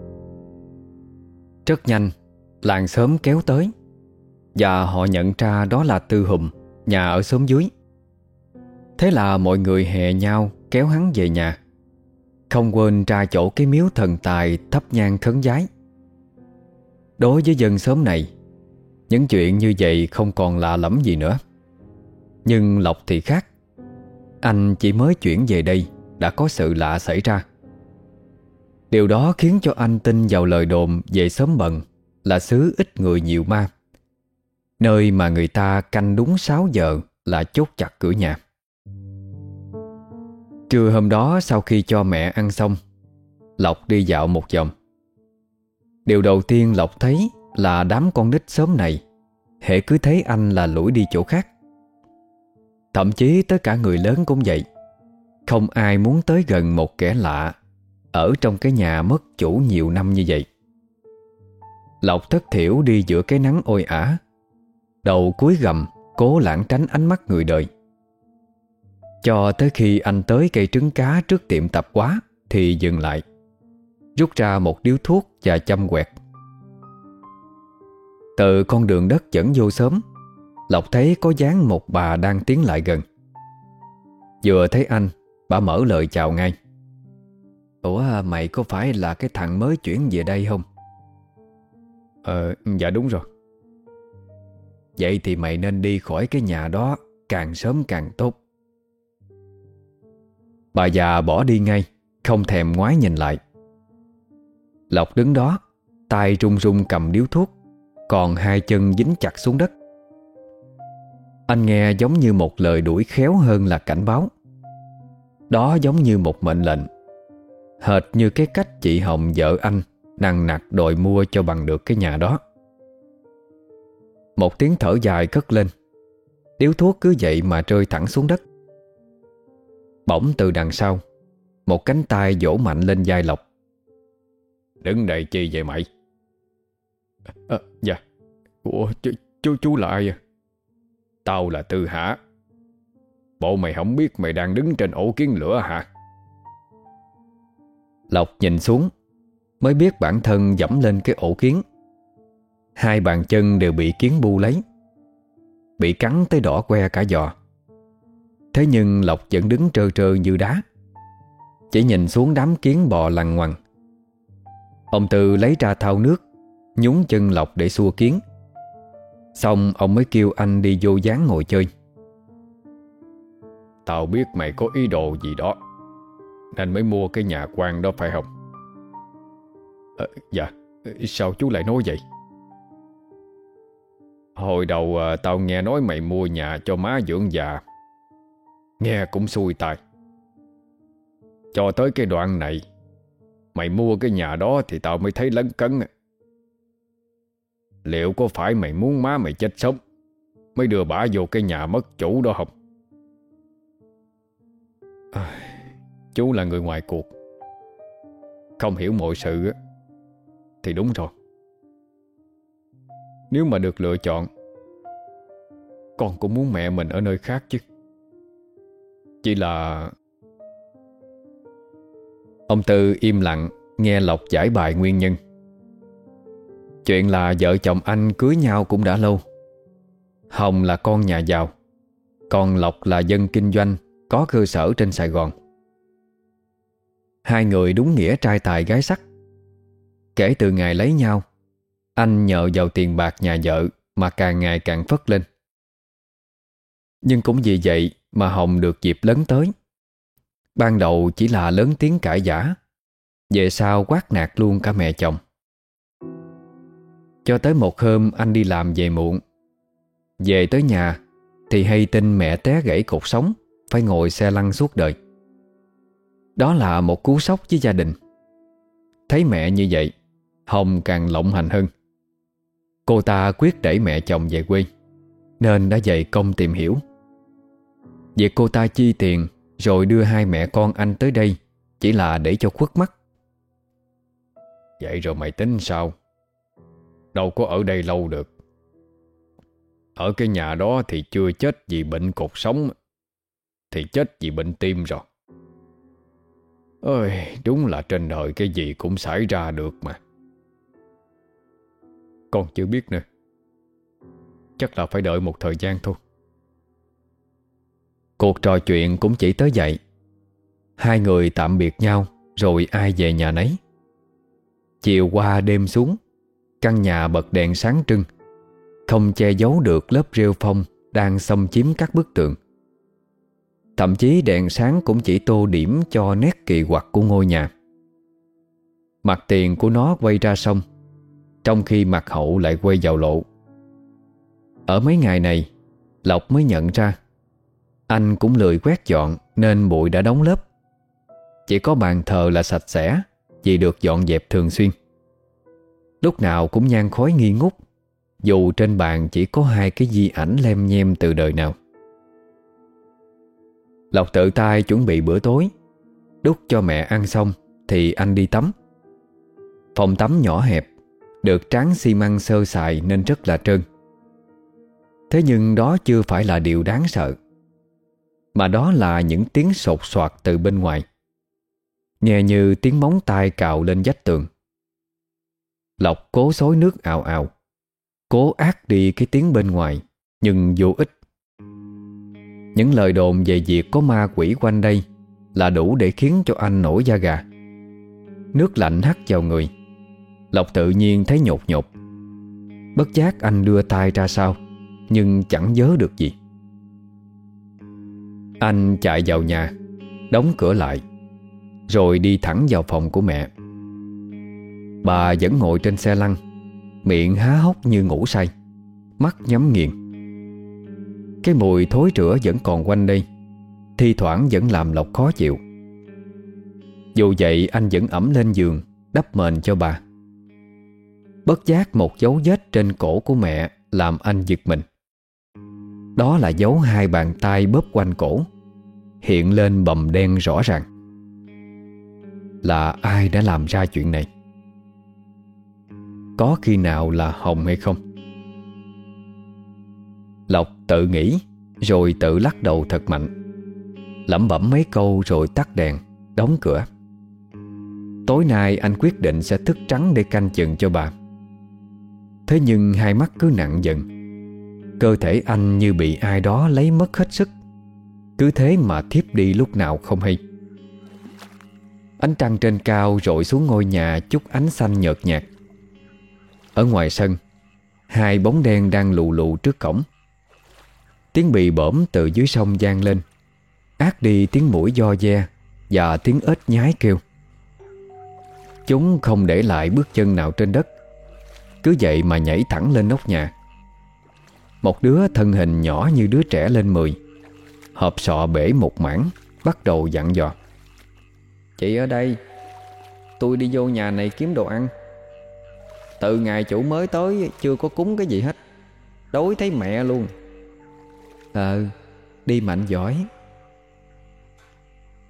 Rất nhanh, làng xóm kéo tới, và họ nhận ra đó là Tư Hùm, nhà ở xóm dưới. Thế là mọi người hè nhau kéo hắn về nhà, không quên ra chỗ cái miếu thần tài thắp nhang khấn vái. Đối với dân xóm này, những chuyện như vậy không còn lạ lẫm gì nữa. Nhưng Lộc thì khác. Anh chỉ mới chuyển về đây đã có sự lạ xảy ra. Điều đó khiến cho anh tin vào lời đồn về xóm Bần là xứ ít người nhiều ma, nơi mà người ta canh đúng 6 giờ là chốt chặt cửa nhà. Trưa hôm đó, sau khi cho mẹ ăn xong, Lộc đi dạo một vòng. Điều đầu tiên Lộc thấy là đám con nít xóm này hễ cứ thấy anh là lủi đi chỗ khác. Thậm chí tất cả người lớn cũng vậy. Không ai muốn tới gần một kẻ lạ ở trong cái nhà mất chủ nhiều năm như vậy. Lộc thất thểu đi giữa cái nắng oi ả, đầu cúi gằm cố lảng tránh ánh mắt người đời. Cho tới khi anh tới cây trứng cá trước tiệm tạp hóa thì dừng lại, rút ra một điếu thuốc và châm quẹt. Từ con đường đất dẫn vô xóm, Lộc thấy có dáng một bà đang tiến lại gần. Vừa thấy anh, bà mở lời chào ngay. Ủa, mày có phải là cái thằng mới chuyển về đây không? Dạ đúng rồi. Vậy thì mày nên đi khỏi cái nhà đó càng sớm càng tốt. Bà già bỏ đi ngay, không thèm ngoái nhìn lại. Lộc đứng đó, tay run run cầm điếu thuốc, còn hai chân dính chặt xuống đất. Anh nghe giống như một lời đuổi khéo hơn là cảnh báo. Đó giống như một mệnh lệnh, hệt như cái cách chị Hồng vợ anh nằng nặc đòi mua cho bằng được cái nhà đó. Một tiếng thở dài cất lên, điếu thuốc cứ vậy mà rơi thẳng xuống đất. Bỗng từ đằng sau, một cánh tay vỗ mạnh lên vai Lộc. Đứng đây chi vậy mày? Dạ. Ủa, chú là ai à? Tao là Tư Hả. Bộ mày không biết mày đang đứng trên ổ kiến lửa hả? Lộc nhìn xuống, mới biết bản thân dẫm lên cái ổ kiến. Hai bàn chân đều bị kiến bu lấy, bị cắn tới đỏ que cả giò. Thế nhưng Lộc vẫn đứng trơ trơ như đá, chỉ nhìn xuống đám kiến bò lằn ngoằn. Ông Tư lấy ra thau nước, nhúng chân Lộc để xua kiến. Xong ông mới kêu anh đi vô dáng ngồi chơi. Tao biết mày có ý đồ gì đó, nên mới mua cái nhà quan đó phải không? Dạ. Sao chú lại nói vậy? Hồi đầu tao nghe nói mày mua nhà cho má dưỡng già, nghe cũng xui tai. Cho tới cái đoạn này mày mua cái nhà đó thì tao mới thấy lấn cấn. Liệu có phải mày muốn má mày chết sớm mới đưa bả vô cái nhà mất chủ đó không? Chú là người ngoài cuộc, không hiểu mọi sự á, thì đúng rồi. Nếu mà được lựa chọn, con cũng muốn mẹ mình ở nơi khác chứ. Chỉ là... Ông Tư im lặng nghe Lộc giải bài nguyên nhân. Chuyện là vợ chồng anh cưới nhau cũng đã lâu. Hồng là con nhà giàu, còn Lộc là dân kinh doanh có cơ sở trên Sài Gòn. Hai người đúng nghĩa trai tài gái sắc. Kể từ ngày lấy nhau, anh nhờ vào tiền bạc nhà vợ mà càng ngày càng phất lên. Nhưng cũng vì vậy mà Hồng được dịp lớn tới. Ban đầu chỉ là lớn tiếng cãi vã, về sau quát nạt luôn cả mẹ chồng. Cho tới một hôm anh đi làm về muộn. Về tới nhà thì hay tin mẹ té gãy cột sống, phải ngồi xe lăn suốt đời. Đó là một cú sốc với gia đình. Thấy mẹ như vậy, Hồng càng lộng hành hơn. Cô ta quyết đẩy mẹ chồng về quê, nên đã dày công tìm hiểu. Việc cô ta chi tiền rồi đưa hai mẹ con anh tới đây chỉ là để cho khuất mắt. Vậy rồi mày tính sao? Đâu có ở đây lâu được. Ở cái nhà đó thì chưa chết vì bệnh cột sống, thì chết vì bệnh tim rồi. Ôi, đúng là trên đời cái gì cũng xảy ra được mà. Con chưa biết nữa. Chắc là phải đợi một thời gian thôi. Cuộc trò chuyện cũng chỉ tới vậy. Hai người tạm biệt nhau rồi ai về nhà nấy. Chiều qua đêm xuống, căn nhà bật đèn sáng trưng, không che giấu được lớp rêu phong đang xâm chiếm các bức tường. Thậm chí đèn sáng cũng chỉ tô điểm cho nét kỳ quặc của ngôi nhà. Mặt tiền của nó quay ra sông, trong khi mặt hậu lại quay vào lộ. Ở mấy ngày này, Lộc mới nhận ra anh cũng lười quét dọn nên bụi đã đóng lớp. Chỉ có bàn thờ là sạch sẽ vì được dọn dẹp thường xuyên. Lúc nào cũng nhang khói nghi ngút, dù trên bàn chỉ có hai cái di ảnh lem nhem từ đời nào. Lộc tự tay chuẩn bị bữa tối, đút cho mẹ ăn xong thì anh đi tắm. Phòng tắm nhỏ hẹp, được tráng xi măng sơ sài nên rất là trơn. Thế nhưng đó chưa phải là điều đáng sợ, mà đó là những tiếng sột soạt từ bên ngoài, nghe như tiếng móng tay cào lên vách tường. Lộc cố xối nước ào ào, cố át đi cái tiếng bên ngoài, nhưng vô ích. Những lời đồn về việc có ma quỷ quanh đây là đủ để khiến cho anh nổi da gà. Nước lạnh hắt vào người, Lộc tự nhiên thấy nhột nhột. Bất giác anh đưa tay ra sau, nhưng chẳng vớ được gì. Anh chạy vào nhà, đóng cửa lại, rồi đi thẳng vào phòng của mẹ. Bà vẫn ngồi trên xe lăn, miệng há hốc như ngủ say, mắt nhắm nghiền. Cái mùi thối rữa vẫn còn quanh đây, thi thoảng vẫn làm Lộc khó chịu. Dù vậy anh vẫn ẵm lên giường, đắp mền cho bà. Bất giác một dấu vết trên cổ của mẹ làm anh giật mình. Đó là dấu hai bàn tay bóp quanh cổ, hiện lên bầm đen rõ ràng. Là ai đã làm ra chuyện này? Có khi nào là Hồng hay không? Lộc tự nghĩ, rồi tự lắc đầu thật mạnh, lẩm bẩm mấy câu rồi tắt đèn, đóng cửa. Tối nay anh quyết định sẽ thức trắng để canh chừng cho bà. Thế nhưng hai mắt cứ nặng dần, cơ thể anh như bị ai đó lấy mất hết sức, cứ thế mà thiếp đi lúc nào không hay. Ánh trăng trên cao rọi xuống ngôi nhà chút ánh xanh nhợt nhạt. Ở ngoài sân, hai bóng đen đang lù lù trước cổng. Tiếng bì bõm từ dưới sông vang lên, át đi tiếng muỗi vo ve và tiếng ếch nhái kêu. Chúng không để lại bước chân nào trên đất, cứ vậy mà nhảy thẳng lên nóc nhà. Một đứa thân hình nhỏ như đứa trẻ lên 10, hộp sọ bể một mảng, bắt đầu dặn dò: "Chị ở đây, tôi đi vô nhà này kiếm đồ ăn. Từ ngày chủ mới tới chưa có cúng cái gì hết, đói thấy mẹ luôn." Đi mạnh giỏi."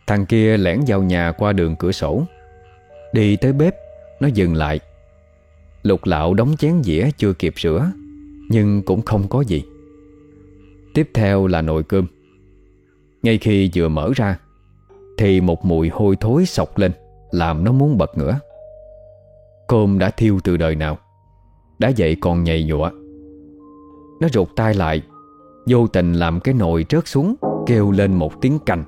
Thằng kia lẻn vào nhà qua đường cửa sổ. Đi tới bếp, nó dừng lại. Lục lạo đống chén dĩa chưa kịp rửa, nhưng cũng không có gì. Tiếp theo là nồi cơm. Ngay khi vừa mở ra thì một mùi hôi thối xộc lên, làm nó muốn bật ngửa. Cơm đã thiêu từ đời nào, đã vậy còn nhầy nhụa. Nó rụt tay lại, vô tình làm cái nồi rớt xuống, kêu lên một tiếng canh.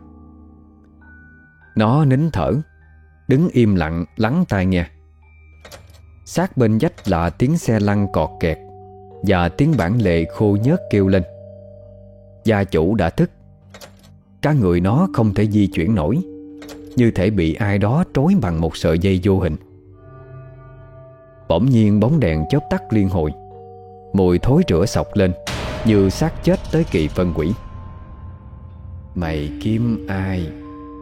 Nó nín thở, đứng im lặng lắng tai nghe. Sát bên vách là tiếng xe lăn cọt kẹt và tiếng bản lề khô nhớt kêu lên. Gia chủ đã thức. Cả người nó không thể di chuyển nổi, như thể bị ai đó trói bằng một sợi dây vô hình. Bỗng nhiên bóng đèn chớp tắt liên hồi. Mùi thối rữa xộc lên, như xác chết tới kỳ phân quỷ. Mày kiếm ai?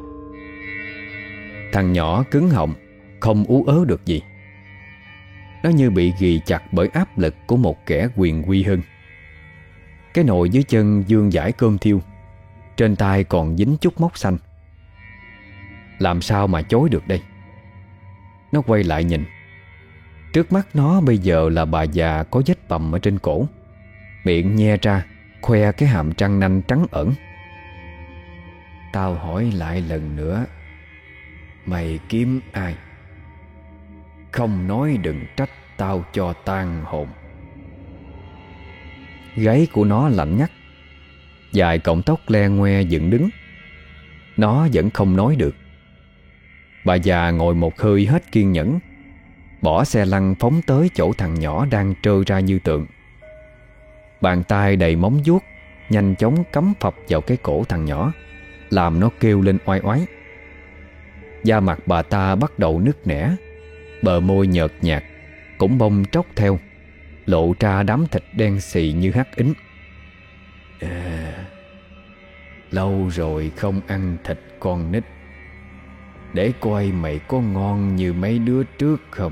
Thằng nhỏ cứng họng, không ú ớ được gì. Nó như bị ghì chặt bởi áp lực của một kẻ quyền uy hơn. Cái nồi dưới chân vương dải cơm thiêu, trên tay còn dính chút mốc xanh. Làm sao mà chối được đây? Nó quay lại nhìn. Trước mắt nó bây giờ là bà già có vết bầm ở trên cổ, miệng nhe ra, khoe cái hàm răng nanh trắng ẩn. Tao hỏi lại lần nữa, mày kiếm ai? Không nói đừng trách tao cho tan hồn. Gáy của nó lạnh ngắt, dài cọng tóc le ngoe dựng đứng. Nó vẫn không nói được. Bà già ngồi một hơi hết kiên nhẫn, bỏ xe lăn phóng tới chỗ thằng nhỏ đang trơ ra như tượng. Bàn tay đầy móng vuốt nhanh chóng cắm phập vào cái cổ thằng nhỏ, làm nó kêu lên oai oái. Da mặt bà ta bắt đầu nứt nẻ, bờ môi nhợt nhạt cũng bong tróc theo, lộ ra đám thịt đen xì như hắc ính. Lâu rồi không ăn thịt con nít, để coi mày có ngon như mấy đứa trước không.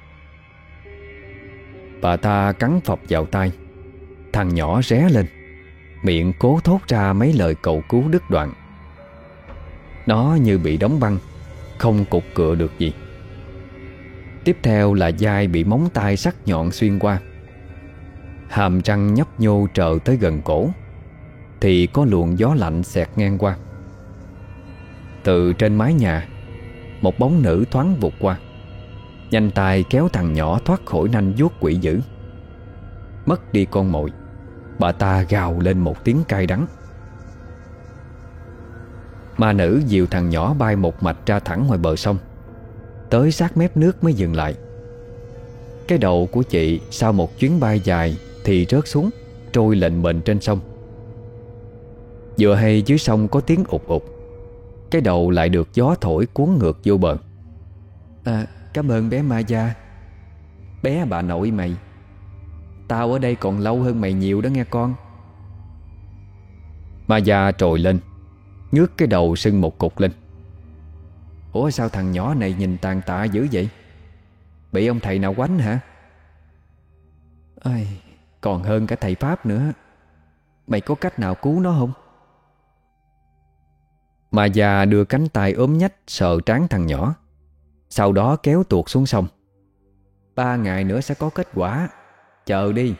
Bà ta cắn phập vào tay. Thằng nhỏ ré lên, miệng cố thốt ra mấy lời cầu cứu đứt đoạn. Nó như bị đóng băng, không cục cựa được gì. Tiếp theo là vai bị móng tay sắc nhọn xuyên qua. Hàm răng nhấp nhô trờ tới gần cổ, thì có luồng gió lạnh xẹt ngang qua. Từ trên mái nhà, một bóng nữ thoáng vụt qua, nhanh tay kéo thằng nhỏ thoát khỏi nanh vuốt quỷ dữ. Mất đi con mồi, bà ta gào lên một tiếng cay đắng. Ma nữ dìu thằng nhỏ bay một mạch ra thẳng ngoài bờ sông, tới sát mép nước mới dừng lại. Cái đầu của chị sau một chuyến bay dài thì rớt xuống, trôi lệnh bềnh trên sông. Vừa hay dưới sông có tiếng ụt ụt, cái đầu lại được gió thổi cuốn ngược vô bờ. Cảm ơn bé Ma Gia. Bé bà nội mày, tao ở đây còn lâu hơn mày nhiều đó nghe con. Ma Gia trồi lên, ngước cái đầu sưng một cục lên. Ủa sao thằng nhỏ này nhìn tàn tạ dữ vậy? Bị ông thầy nào quánh hả? Còn hơn cả thầy Pháp nữa. Mày có cách nào cứu nó không? Ma Gia đưa cánh tay ốm nhách sờ trán thằng nhỏ, sau đó kéo tuột xuống sông. 3 ngày nữa sẽ có kết quả, chờ đi.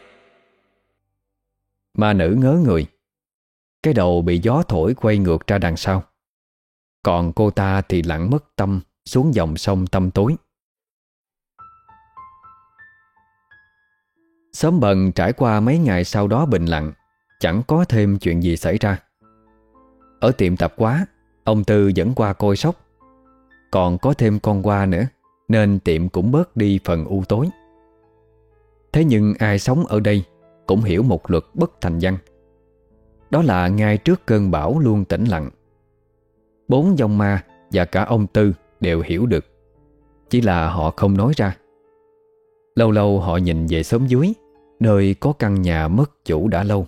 Ma nữ ngớ người. Cái đầu bị gió thổi quay ngược ra đằng sau, còn cô ta thì lặn mất tâm xuống dòng sông tăm tối. Xóm Bần trải qua mấy ngày sau đó bình lặng, chẳng có thêm chuyện gì xảy ra. Ở tiệm tạp hóa, ông Tư vẫn qua coi sóc. Còn có thêm con Hoa nữa, nên tiệm cũng bớt đi phần u tối. Thế nhưng ai sống ở đây cũng hiểu một luật bất thành văn. Đó là ngay trước cơn bão luôn tĩnh lặng. 4 dòng ma và cả ông Tư đều hiểu được, chỉ là họ không nói ra. Lâu lâu họ nhìn về xóm dưới, nơi có căn nhà mất chủ đã lâu.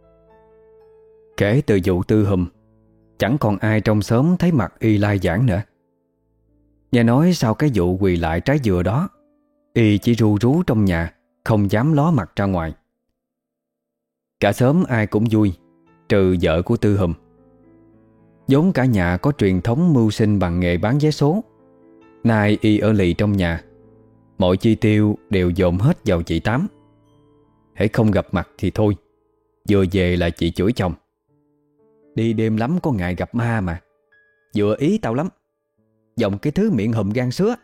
Kể từ vụ Tư Hùm, chẳng còn ai trong xóm thấy mặt y lai giảng nữa. Nghe nói sau cái vụ quỳ lại trái dừa đó, y chỉ ru rú trong nhà, không dám ló mặt ra ngoài. Cả xóm ai cũng vui, trừ vợ của Tư Hùm. vốn cả nhà có truyền thống mưu sinh bằng nghề bán vé số. Nay y ở lì trong nhà, mọi chi tiêu đều dồn hết vào chị Tám. hễ không gặp mặt thì thôi, vừa về là chị chửi chồng: đi đêm lắm có ngại gặp ma mà, vừa ý tao lắm, dòng cái thứ miệng hùm gan sứa.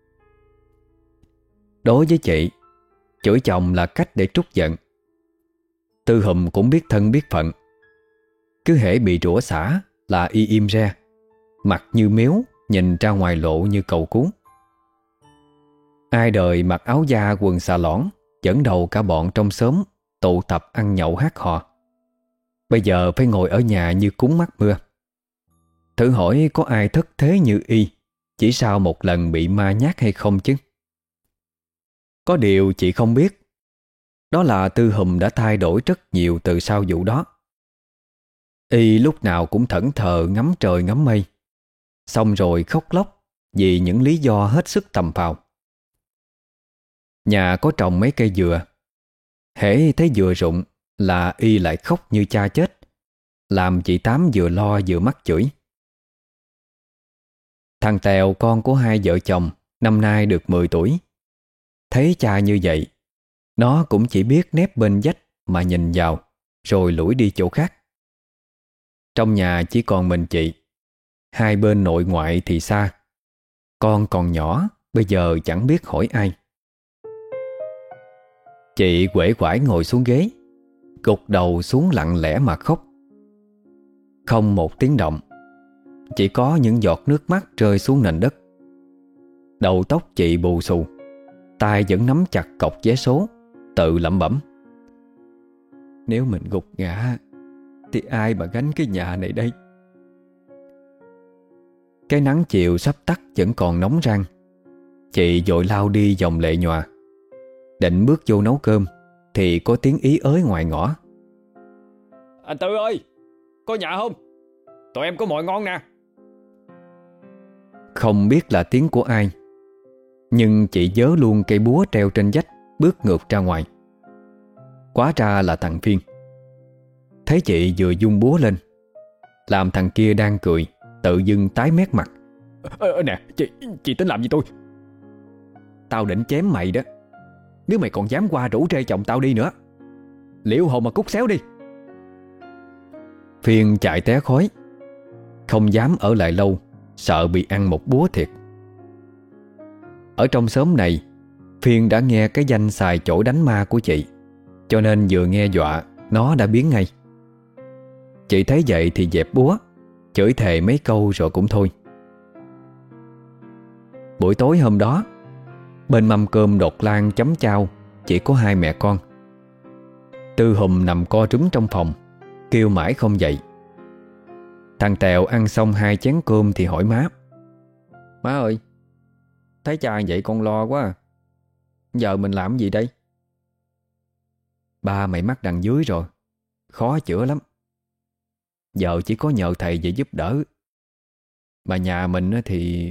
Đối với chị, chửi chồng là cách để trút giận. Tư Hùm cũng biết thân biết phận. Cứ hễ bị rủa xả là y im re, mặt như miếu, nhìn ra ngoài lộ như cầu cứu. Ai đời mặc áo da quần xà lõn, dẫn đầu cả bọn trong xóm tụ tập ăn nhậu hát hò. Bây giờ phải ngồi ở nhà như cúng mắc mưa. Thử hỏi có ai thất thế như y chỉ sau một lần bị ma nhát hay không chứ? Có điều chị không biết, đó là Tư Hùm đã thay đổi rất nhiều từ sau vụ đó. Y lúc nào cũng thẫn thờ ngắm trời ngắm mây, xong rồi khóc lóc vì những lý do hết sức tầm phào. Nhà có trồng mấy cây dừa, hễ thấy dừa rụng là y lại khóc như cha chết, làm chị Tám vừa lo vừa mắc chửi. Thằng Tèo, con của hai vợ chồng, năm nay được 10 tuổi. Thấy cha như vậy, nó cũng chỉ biết nép bên vách mà nhìn vào, rồi lủi đi chỗ khác. Trong nhà chỉ còn mình chị, hai bên nội ngoại thì xa. Con còn nhỏ, bây giờ chẳng biết hỏi ai. Chị uể oải ngồi xuống ghế, gục đầu xuống lặng lẽ mà khóc. Không một tiếng động, chỉ có những giọt nước mắt rơi xuống nền đất. Đầu tóc chị bù xù, tay vẫn nắm chặt cọc vé số, tự lẩm bẩm: nếu mình gục ngã thì ai mà gánh cái nhà này đây? Cái nắng chiều sắp tắt vẫn còn nóng rang. Chị vội lao đi dòng lệ nhòa, định bước vô nấu cơm thì có tiếng ý ới ngoài ngõ: anh Tư ơi, có nhà không? Tụi em có mồi ngon nè. Không biết là tiếng của ai, nhưng chị vớ luôn cây búa treo trên vách, bước ngược ra ngoài. Quá ra là thằng Phiên. Thấy chị vừa vung búa lên, làm thằng kia đang cười tự dưng tái mét mặt. Nè, chị tính làm gì tôi? Tao định chém mày đó, nếu mày còn dám qua rủ rê chồng tao đi nữa. Liễu hồn mà cút xéo đi. Phiên chạy té khói, không dám ở lại lâu, sợ bị ăn một búa thiệt. Ở trong xóm này, Phiên đã nghe cái danh xài chỗ đánh ma của chị, cho nên vừa nghe dọa nó đã biến ngay. Chị thấy vậy thì dẹp búa, chửi thề mấy câu rồi cũng thôi. Buổi tối hôm đó, bên mâm cơm đột lan chấm chao chỉ có hai mẹ con. Tư Hùm nằm co rúm trong phòng, kêu mãi không dậy. Thằng Tèo ăn xong hai chén cơm thì hỏi má: má ơi, thấy cha vậy con lo quá à. Giờ mình làm gì đây? Ba mày mắc đằng dưới rồi, khó chữa lắm. Giờ chỉ có nhờ thầy về giúp đỡ. Mà nhà mình thì...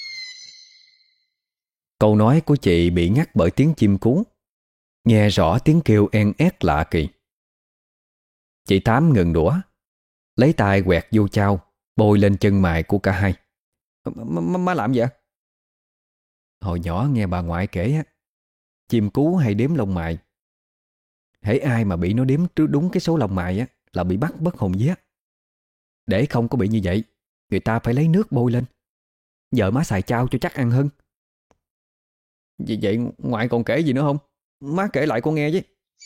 Câu nói của chị bị ngắt bởi tiếng chim cú, nghe rõ tiếng kêu en ét lạ kỳ. Chị Tám ngừng đũa, lấy tay quẹt vô chao, bôi lên chân mày của cả hai. Má làm vậy? Hồi nhỏ nghe bà ngoại kể á, chim cú hay đếm lông mày. Hễ ai mà bị nó đếm đúng cái số lông mày á là bị bắt bất hồn vía. Để không có bị như vậy, người ta phải lấy nước bôi lên. Giờ má xài chao cho chắc ăn hơn. Vì vậy ngoại còn kể gì nữa không? Má kể lại con nghe với.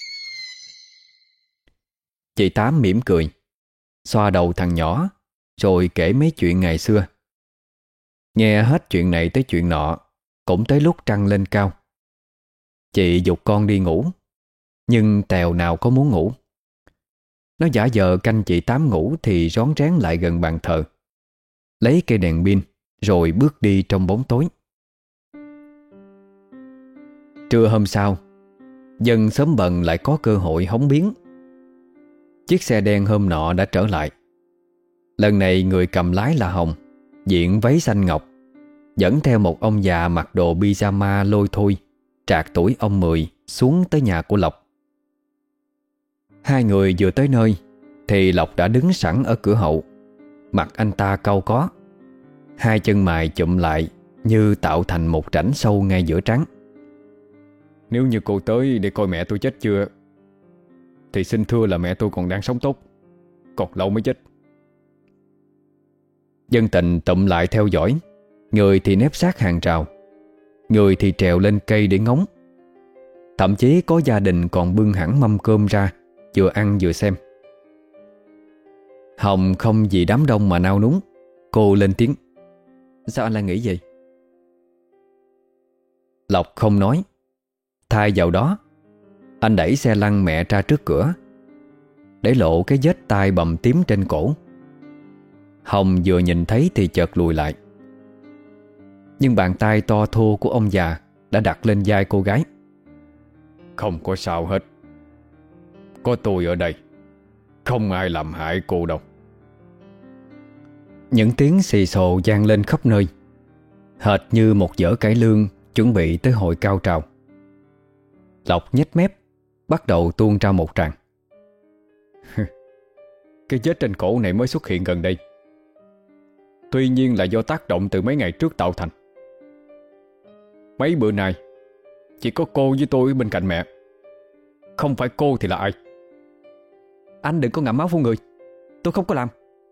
Chị Tám mỉm cười, xoa đầu thằng nhỏ, rồi kể mấy chuyện ngày xưa. Nghe hết chuyện này tới chuyện nọ, cũng tới lúc trăng lên cao. Chị giục con đi ngủ, nhưng Tèo nào có muốn ngủ. Nó giả vờ canh chị Tám ngủ thì rón rén lại gần bàn thờ, lấy cây đèn pin rồi bước đi trong bóng tối. Trưa hôm sau, dân xóm Bần lại có cơ hội hóng biến. Chiếc xe đen hôm nọ đã trở lại. Lần này người cầm lái là Hồng, diện váy xanh ngọc, dẫn theo một ông già mặc đồ pyjama lôi thôi, trạc tuổi ông Mười xuống tới nhà của Lộc. Hai người vừa tới nơi thì Lộc đã đứng sẵn ở cửa hậu, Mặt anh ta cau có, hai chân mày chụm lại như tạo thành một rãnh sâu ngay giữa trán. Nếu như cô tới để coi mẹ tôi chết chưa, thì xin thưa là mẹ tôi còn đang sống tốt, còn lâu mới chết. Dân tình tụm lại theo dõi. Người thì nép sát hàng rào, người thì trèo lên cây để ngóng. Thậm chí có gia đình còn bưng hẳn mâm cơm ra, vừa ăn vừa xem. Hồng không vì đám đông mà nao núng. Cô lên tiếng: "Sao anh lại nghĩ vậy?" Lộc không nói. Thay vào đó, anh đẩy xe lăn mẹ ra trước cửa, để lộ cái vết tai bầm tím trên cổ. Hồng vừa nhìn thấy thì chợt lùi lại. Nhưng bàn tay to thô của ông già đã đặt lên vai cô gái. Không có sao hết. Có tôi ở đây, không ai làm hại cô đâu. Những tiếng xì xồ vang lên khắp nơi, hệt như một vở cải lương chuẩn bị tới hồi cao trào. Lộc nhếch mép, bắt đầu tuôn ra một tràng. Cái vết trên cổ này mới xuất hiện gần đây. Tuy nhiên là do tác động từ mấy ngày trước tạo thành. Mấy bữa nay chỉ có cô với tôi bên cạnh mẹ. Không phải cô thì là ai? Anh đừng có ngậm máu phun người, tôi không có làm.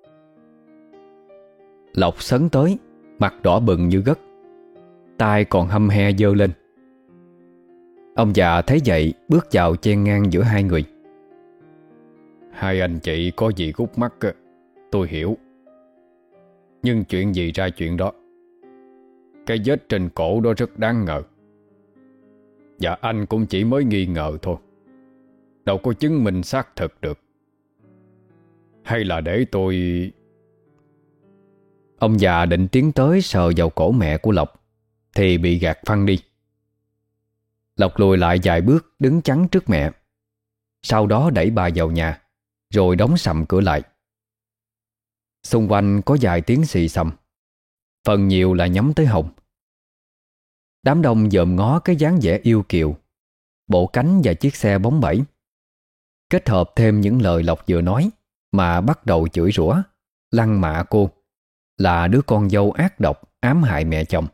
Lộc sấn tới, mặt đỏ bừng như gấc, tay còn hăm he giơ lên. Ông già thấy vậy bước vào chen ngang giữa hai người. Hai anh chị có gì gút mắt tôi hiểu. Nhưng chuyện gì ra chuyện đó. Cái vết trên cổ đó rất đáng ngờ. Và anh cũng chỉ mới nghi ngờ thôi, đâu có chứng minh xác thực được. Hay là để tôi... Ông già định tiến tới sờ vào cổ mẹ của Lộc thì bị gạt phăng đi. Lộc lùi lại vài bước đứng chắn trước mẹ, sau đó đẩy bà vào nhà, rồi đóng sầm cửa lại. Xung quanh có vài tiếng xì xầm, phần nhiều là nhắm tới Hồng. Đám đông dòm ngó cái dáng vẻ yêu kiều, bộ cánh và chiếc xe bóng bẩy. Kết hợp thêm những lời Lộc vừa nói mà bắt đầu chửi rủa, lăng mạ cô là đứa con dâu ác độc ám hại mẹ chồng.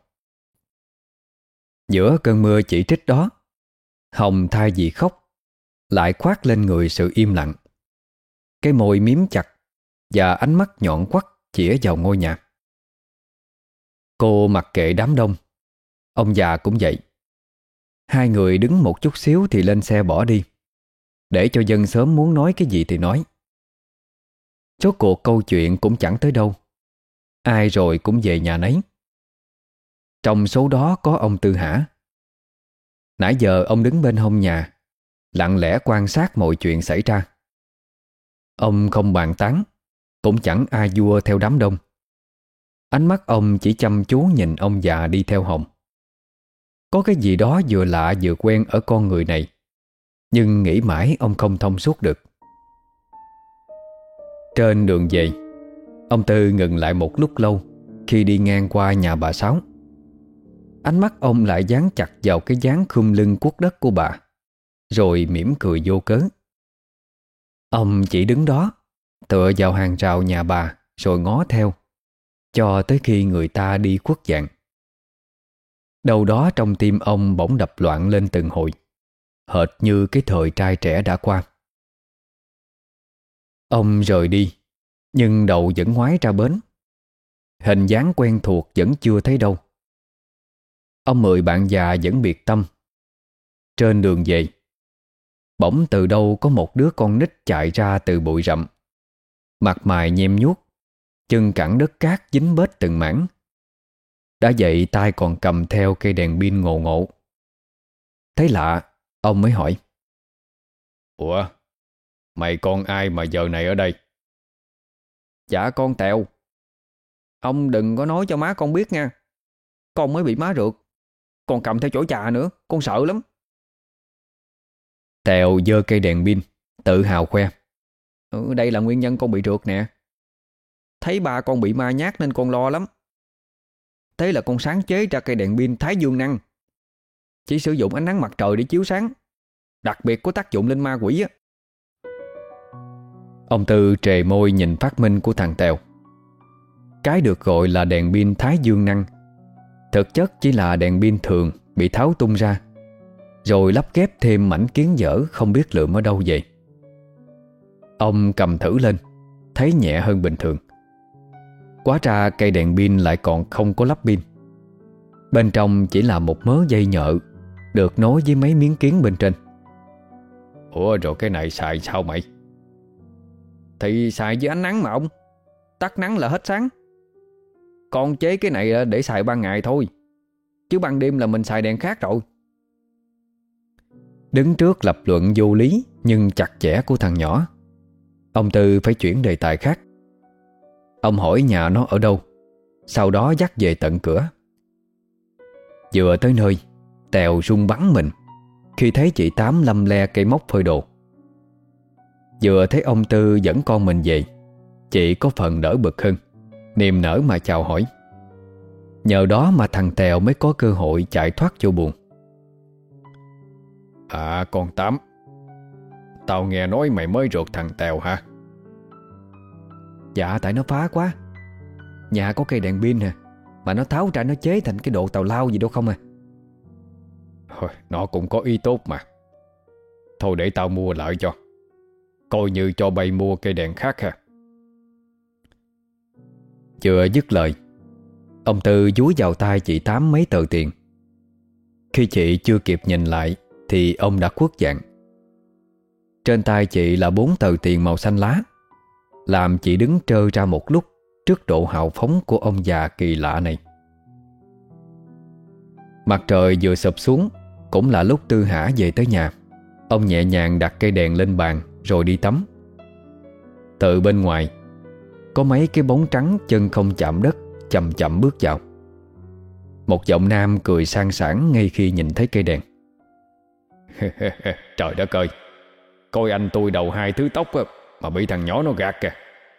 Giữa cơn mưa chỉ trích đó, Hồng thay vì khóc lại khoác lên người sự im lặng. Cái môi miếm chặt và ánh mắt nhọn quắt chĩa vào ngôi nhà. Cô mặc kệ đám đông. Ông già cũng vậy. Hai người đứng một chút xíu thì lên xe bỏ đi, để cho dân xóm muốn nói cái gì thì nói. Rốt cuộc câu chuyện cũng chẳng tới đâu. Ai rồi cũng về nhà nấy. Trong số đó có ông Tư Hả. Nãy giờ ông đứng bên hông nhà, lặng lẽ quan sát mọi chuyện xảy ra. Ông không bàn tán, cũng chẳng ai vua theo đám đông. Ánh mắt ông chỉ chăm chú nhìn ông già đi theo Hồng. Có cái gì đó vừa lạ vừa quen ở con người này, nhưng nghĩ mãi ông không thông suốt được. Trên đường về, ông Tư ngừng lại một lúc lâu khi đi ngang qua nhà bà Sáu. Ánh mắt ông lại dán chặt vào cái dáng khum lưng cuốc đất của bà, rồi mỉm cười vô cớ. Ông chỉ đứng đó, tựa vào hàng rào nhà bà, rồi ngó theo, cho tới khi người ta đi khuất dạng. Đâu đó trong tim ông bỗng đập loạn lên từng hồi, hệt như cái thời trai trẻ đã qua. Ông rời đi, nhưng đầu vẫn ngoái ra bến. Hình dáng quen thuộc vẫn chưa thấy đâu. Ông Mười bạn già vẫn biệt tâm. Trên đường về, bỗng từ đâu có một đứa con nít chạy ra từ bụi rậm, mặt mày nhem nhuốc, chân cẳng đất cát dính bết từng mảng. Đã vậy tay còn cầm theo cây đèn pin ngộ ngộ. Thấy lạ, ông mới hỏi: Ủa, mày con ai mà giờ này ở đây? Dạ con Tèo. Ông đừng có nói cho má con biết nha. Con mới bị má rượt, còn cầm theo chổi trà nữa, con sợ lắm. Tèo giơ cây đèn pin, tự hào khoe: Đây là nguyên nhân con bị rượt nè. Thấy ba con bị ma nhát nên con lo lắm. Thế là con sáng chế ra cây đèn pin Thái Dương năng. Chỉ sử dụng ánh nắng mặt trời để chiếu sáng, đặc biệt có tác dụng lên ma quỷ á. Ông Tư trề môi nhìn phát minh của thằng Tèo. Cái được gọi là đèn pin Thái Dương năng thực chất chỉ là đèn pin thường bị tháo tung ra, rồi lắp ghép thêm mảnh kiến dở không biết lượm ở đâu vậy. Ông cầm thử lên, thấy nhẹ hơn bình thường. Hóa ra cây đèn pin lại còn không có lắp pin. Bên trong chỉ là một mớ dây nhợ được nối với mấy miếng kiến bên trên. Ủa rồi cái này xài sao mày? Thì xài dưới ánh nắng mà ông. Tắt nắng là hết sáng. Con chế cái này để xài ban ngày thôi, chứ ban đêm là mình xài đèn khác rồi. Đứng trước lập luận vô lý nhưng chặt chẽ của thằng nhỏ, ông Tư phải chuyển đề tài khác. Ông hỏi nhà nó ở đâu, sau đó dắt về tận cửa. Vừa tới nơi, Tèo run bắn mình khi thấy chị Tám lăm le cây móc phơi đồ. Vừa thấy ông Tư dẫn con mình về, chị có phần đỡ bực hơn, niềm nở mà chào hỏi. Nhờ đó mà thằng Tèo mới có cơ hội chạy thoát vô buồng. À con Tám, tao nghe nói mày mới rượt thằng Tèo hả? Dạ tại nó phá quá. Nhà có cây đèn pin nè, mà nó tháo ra nó chế thành cái đồ tào lao gì đâu không à. Thôi, nó cũng có ý tốt mà. Thôi để tao mua lại cho, coi như cho bay mua cây đèn khác ha. Chưa dứt lời, ông Tư dúi vào tay chị Tám mấy tờ tiền. Khi chị chưa kịp nhìn lại thì ông đã khuất dạng. Trên tay chị là 4 tờ tiền màu xanh lá, làm chị đứng trơ ra một lúc trước độ hào phóng của ông già kỳ lạ này. Mặt trời vừa sụp xuống, cũng là lúc Tư Hả về tới nhà. Ông nhẹ nhàng đặt cây đèn lên bàn rồi đi tắm. Từ bên ngoài có mấy cái bóng trắng chân không chạm đất chậm chậm bước vào. Một giọng nam cười sang sảng ngay khi nhìn thấy cây đèn. Trời đất ơi, coi anh tôi đầu 2 thứ tóc mà bị thằng nhỏ nó gạt kìa.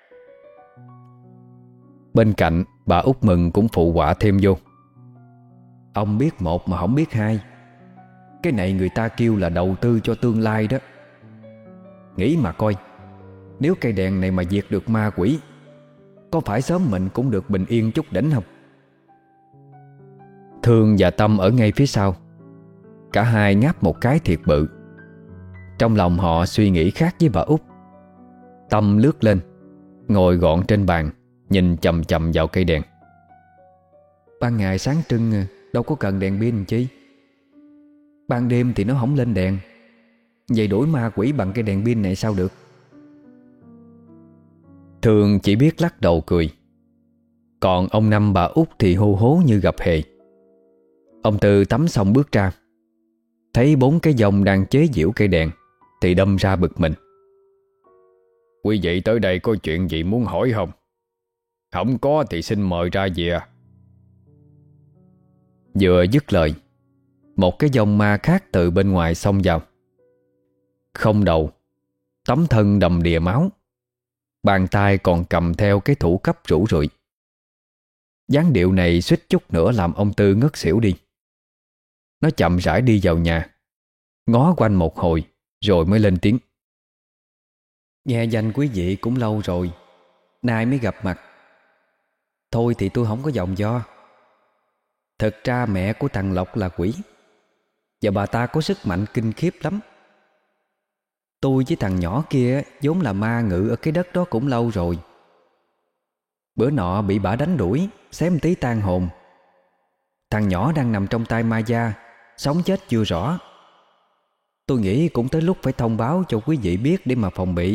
Bên cạnh bà Út Mừng cũng phụ họa thêm vô. Ông biết một mà không biết hai. Cái này người ta kêu là đầu tư cho tương lai đó. Nghĩ mà coi, nếu cây đèn này mà diệt được ma quỷ, có phải sớm mình cũng được bình yên chút đỉnh không? Thương và Tâm ở ngay phía sau. Cả hai ngáp một cái thiệt bự. Trong lòng họ suy nghĩ khác với bà Út. Tâm lướt lên, ngồi gọn trên bàn, nhìn chầm chầm vào cây đèn. Ban ngày sáng trưng đâu có cần đèn pin chi. Ban đêm thì nó không lên đèn. Vậy đuổi ma quỷ bằng cái đèn pin này sao được? Thường chỉ biết lắc đầu cười. Còn ông Năm bà Út thì hô hố như gặp hề. Ông Tư tắm xong bước ra, thấy 4 cái dòng đang chế giễu cây đèn thì đâm ra bực mình. Quý vị tới đây có chuyện gì muốn hỏi không? Không có thì xin mời ra về. Vừa dứt lời, một cái dòng ma khác từ bên ngoài xông vào. Không đầu, tấm thân đầm đìa máu, bàn tay còn cầm theo cái thủ cấp rũ rượi. Dáng điệu này suýt chút nữa làm ông Tư ngất xỉu đi. Nó chậm rãi đi vào nhà, ngó quanh một hồi rồi mới lên tiếng. Nghe danh quý vị cũng lâu rồi, nay mới gặp mặt. Thôi thì tôi không có dòng do. Thực ra mẹ của thằng Lộc là quỷ, và bà ta có sức mạnh kinh khiếp lắm. Tôi với thằng nhỏ kia vốn là ma ngự ở cái đất đó cũng lâu rồi. Bữa nọ bị bả đánh đuổi, xém tí tan hồn. Thằng nhỏ đang nằm trong tay ma gia, sống chết chưa rõ. Tôi nghĩ cũng tới lúc phải thông báo cho quý vị biết để mà phòng bị.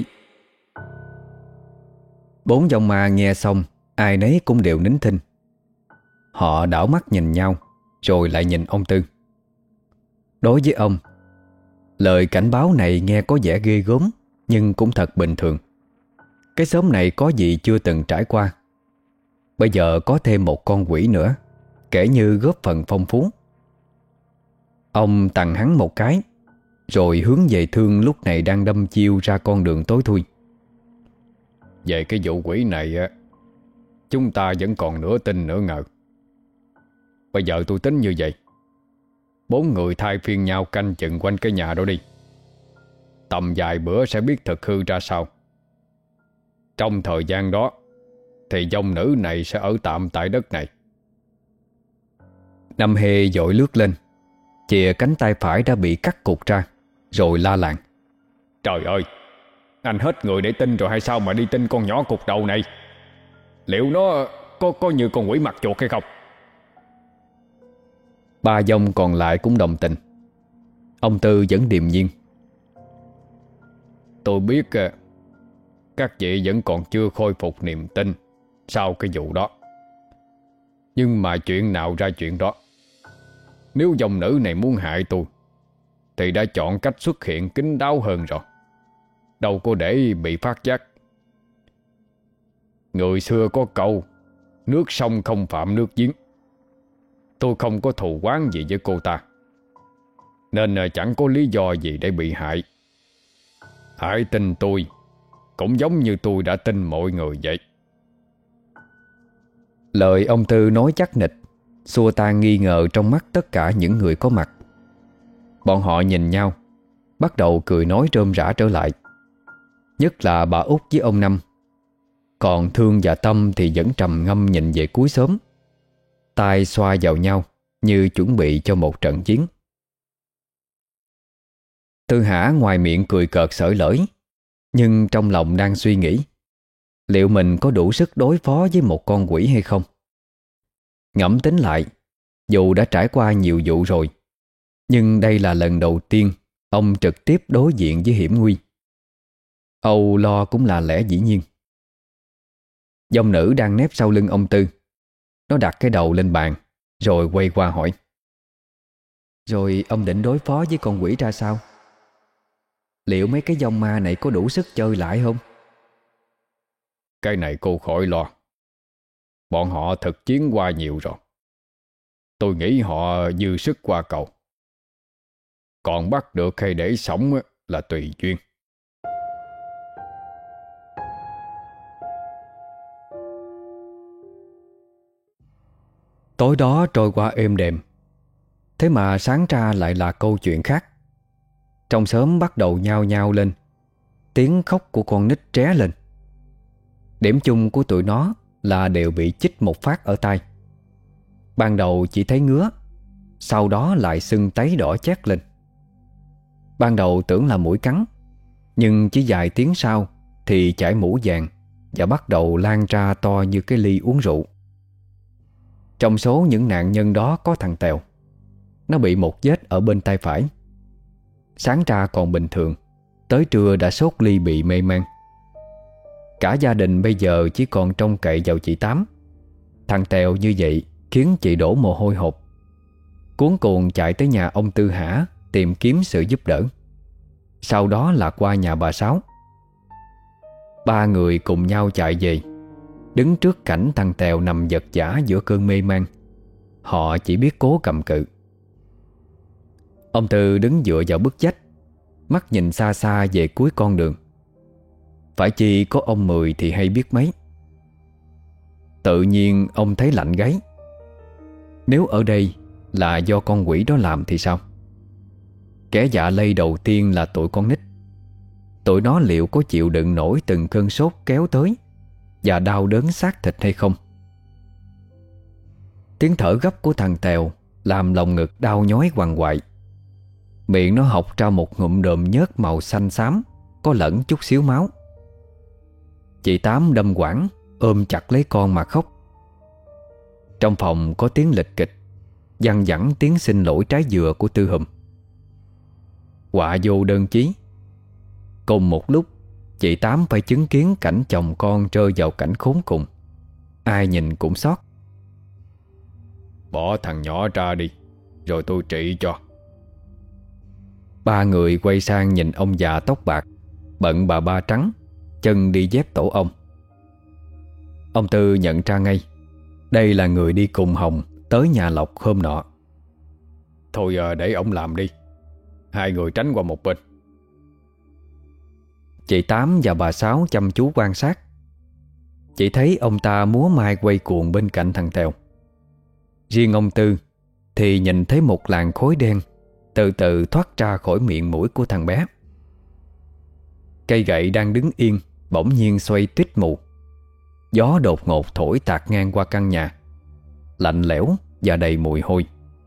4 dòng ma nghe xong, ai nấy cũng đều nín thinh. Họ đảo mắt nhìn nhau, rồi lại nhìn ông Tư. Đối với ông, lời cảnh báo này nghe có vẻ ghê gớm, nhưng cũng thật bình thường. Cái xóm này có gì chưa từng trải qua. Bây giờ có thêm một con quỷ nữa, kể như góp phần phong phú. Ông tằng hắn một cái, rồi hướng về Thương lúc này đang đâm chiêu ra con đường tối thui. Về cái vụ quỷ này chúng ta vẫn còn nửa tin nửa ngờ. Bây giờ tôi tính như vậy, 4 người thay phiên nhau canh chừng quanh cái nhà đó đi. Tầm vài bữa sẽ biết thực hư ra sao. Trong thời gian đó, thì dòng nữ này sẽ ở tạm tại đất này. Năm Hê vội lướt lên, chìa cánh tay phải đã bị cắt cụt ra, rồi la làng: Trời ơi, anh hết người để tin rồi hay sao mà đi tin con nhỏ cục đầu này? Liệu nó có như con quỷ mặt chuột hay không? Ba dông còn lại cũng đồng tình. Ông Tư vẫn điềm nhiên: Tôi biết các vị vẫn còn chưa khôi phục niềm tin sau cái vụ đó. Nhưng mà chuyện nào ra chuyện đó. Nếu dòng nữ này muốn hại tôi thì đã chọn cách xuất hiện kín đáo hơn rồi, đâu có để bị phát giác. Người xưa có câu nước sông không phạm nước giếng. Tôi không có thù oán gì với cô ta, nên chẳng có lý do gì để bị hại. Hãy tin tôi, cũng giống như tôi đã tin mọi người vậy. Lời ông Tư nói chắc nịch, xua tan nghi ngờ trong mắt tất cả những người có mặt. Bọn họ nhìn nhau, bắt đầu cười nói rôm rả trở lại. Nhất là bà Út với ông Năm. Còn Thương và Tâm thì vẫn trầm ngâm nhìn về cuối xóm, tay xoa vào nhau như chuẩn bị cho một trận chiến. Tư Hã ngoài miệng cười cợt xởi lởi, nhưng trong lòng đang suy nghĩ liệu mình có đủ sức đối phó với một con quỷ hay không. Ngẫm tính lại, dù đã trải qua nhiều vụ rồi, nhưng đây là lần đầu tiên ông trực tiếp đối diện với hiểm nguy. Âu lo cũng là lẽ dĩ nhiên. Dòng nữ đang nép sau lưng ông Tư. Nó đặt cái đầu lên bàn, rồi quay qua hỏi: Rồi ông định đối phó với con quỷ ra sao? Liệu mấy cái dòng ma này có đủ sức chơi lại không? Cái này cô khỏi lo. Bọn họ thực chiến qua nhiều rồi. Tôi nghĩ họ dư sức qua cầu. Còn bắt được hay để sống là tùy duyên. Tối đó trôi qua êm đềm. Thế mà sáng ra lại là câu chuyện khác. Trong xóm bắt đầu nhao nhao lên. Tiếng khóc của con nít tré lên. Điểm chung của tụi nó là đều bị chích một phát ở tai. Ban đầu chỉ thấy ngứa, sau đó lại sưng tấy đỏ chét lên. Ban đầu tưởng là muỗi cắn, nhưng chỉ vài tiếng sau thì chảy mũ vàng và bắt đầu lan ra to như cái ly uống rượu. Trong số những nạn nhân đó có thằng Tèo. Nó bị một vết ở bên tay phải. Sáng ra còn bình thường, tới trưa đã sốt ly bị mê man. Cả gia đình bây giờ chỉ còn trông cậy vào chị Tám. Thằng Tèo như vậy khiến chị đổ mồ hôi hột, cuống cuồng chạy tới nhà ông Tư Hã tìm kiếm sự giúp đỡ. Sau đó là qua nhà bà Sáu. Ba người cùng nhau chạy về. Đứng trước cảnh thằng Tèo nằm vật vã giữa cơn mê man, họ chỉ biết cố cầm cự. Ông Tư đứng dựa vào bức vách, mắt nhìn xa xa về cuối con đường. Phải chi có ông Mười thì hay biết mấy. Tự nhiên ông thấy lạnh gáy. Nếu ở đây là do con quỷ đó làm thì sao? Kẻ dạ lây đầu tiên là tụi con nít. Tụi nó liệu có chịu đựng nổi từng cơn sốt kéo tới và đau đớn xác thịt hay không? Tiếng thở gấp của thằng Tèo làm lòng ngực đau nhói quằn quại. Miệng nó hộc ra một ngụm đờm nhớt màu xanh xám, có lẫn chút xíu máu. Chị Tám đâm quảng, ôm chặt lấy con mà khóc. Trong phòng có tiếng lịch kịch, văng vẳng tiếng xin lỗi trái dừa của Tư Hùm. Họa vô đơn chí. Cùng một lúc, chị Tám phải chứng kiến cảnh chồng con rơi vào cảnh khốn cùng. Ai nhìn cũng xót. Bỏ thằng nhỏ ra đi, rồi tôi trị cho. Ba người quay sang nhìn ông già tóc bạc, bận bà ba trắng, chân đi dép tổ ông. Ông Tư nhận ra ngay, đây là người đi cùng Hồng tới nhà Lộc hôm nọ. Thôi để ổng làm đi. Hai người tránh qua một bên. Chị Tám và bà Sáu chăm chú quan sát. Chị thấy ông ta múa mai quay cuồng bên cạnh thằng Tèo. Riêng ông Tư thì nhìn thấy một làn khói đen từ từ thoát ra khỏi miệng mũi của thằng bé. Cây gậy đang đứng yên bỗng nhiên xoay tít mù. Gió đột ngột thổi tạt ngang qua căn nhà, lạnh lẽo và đầy mùi hôi.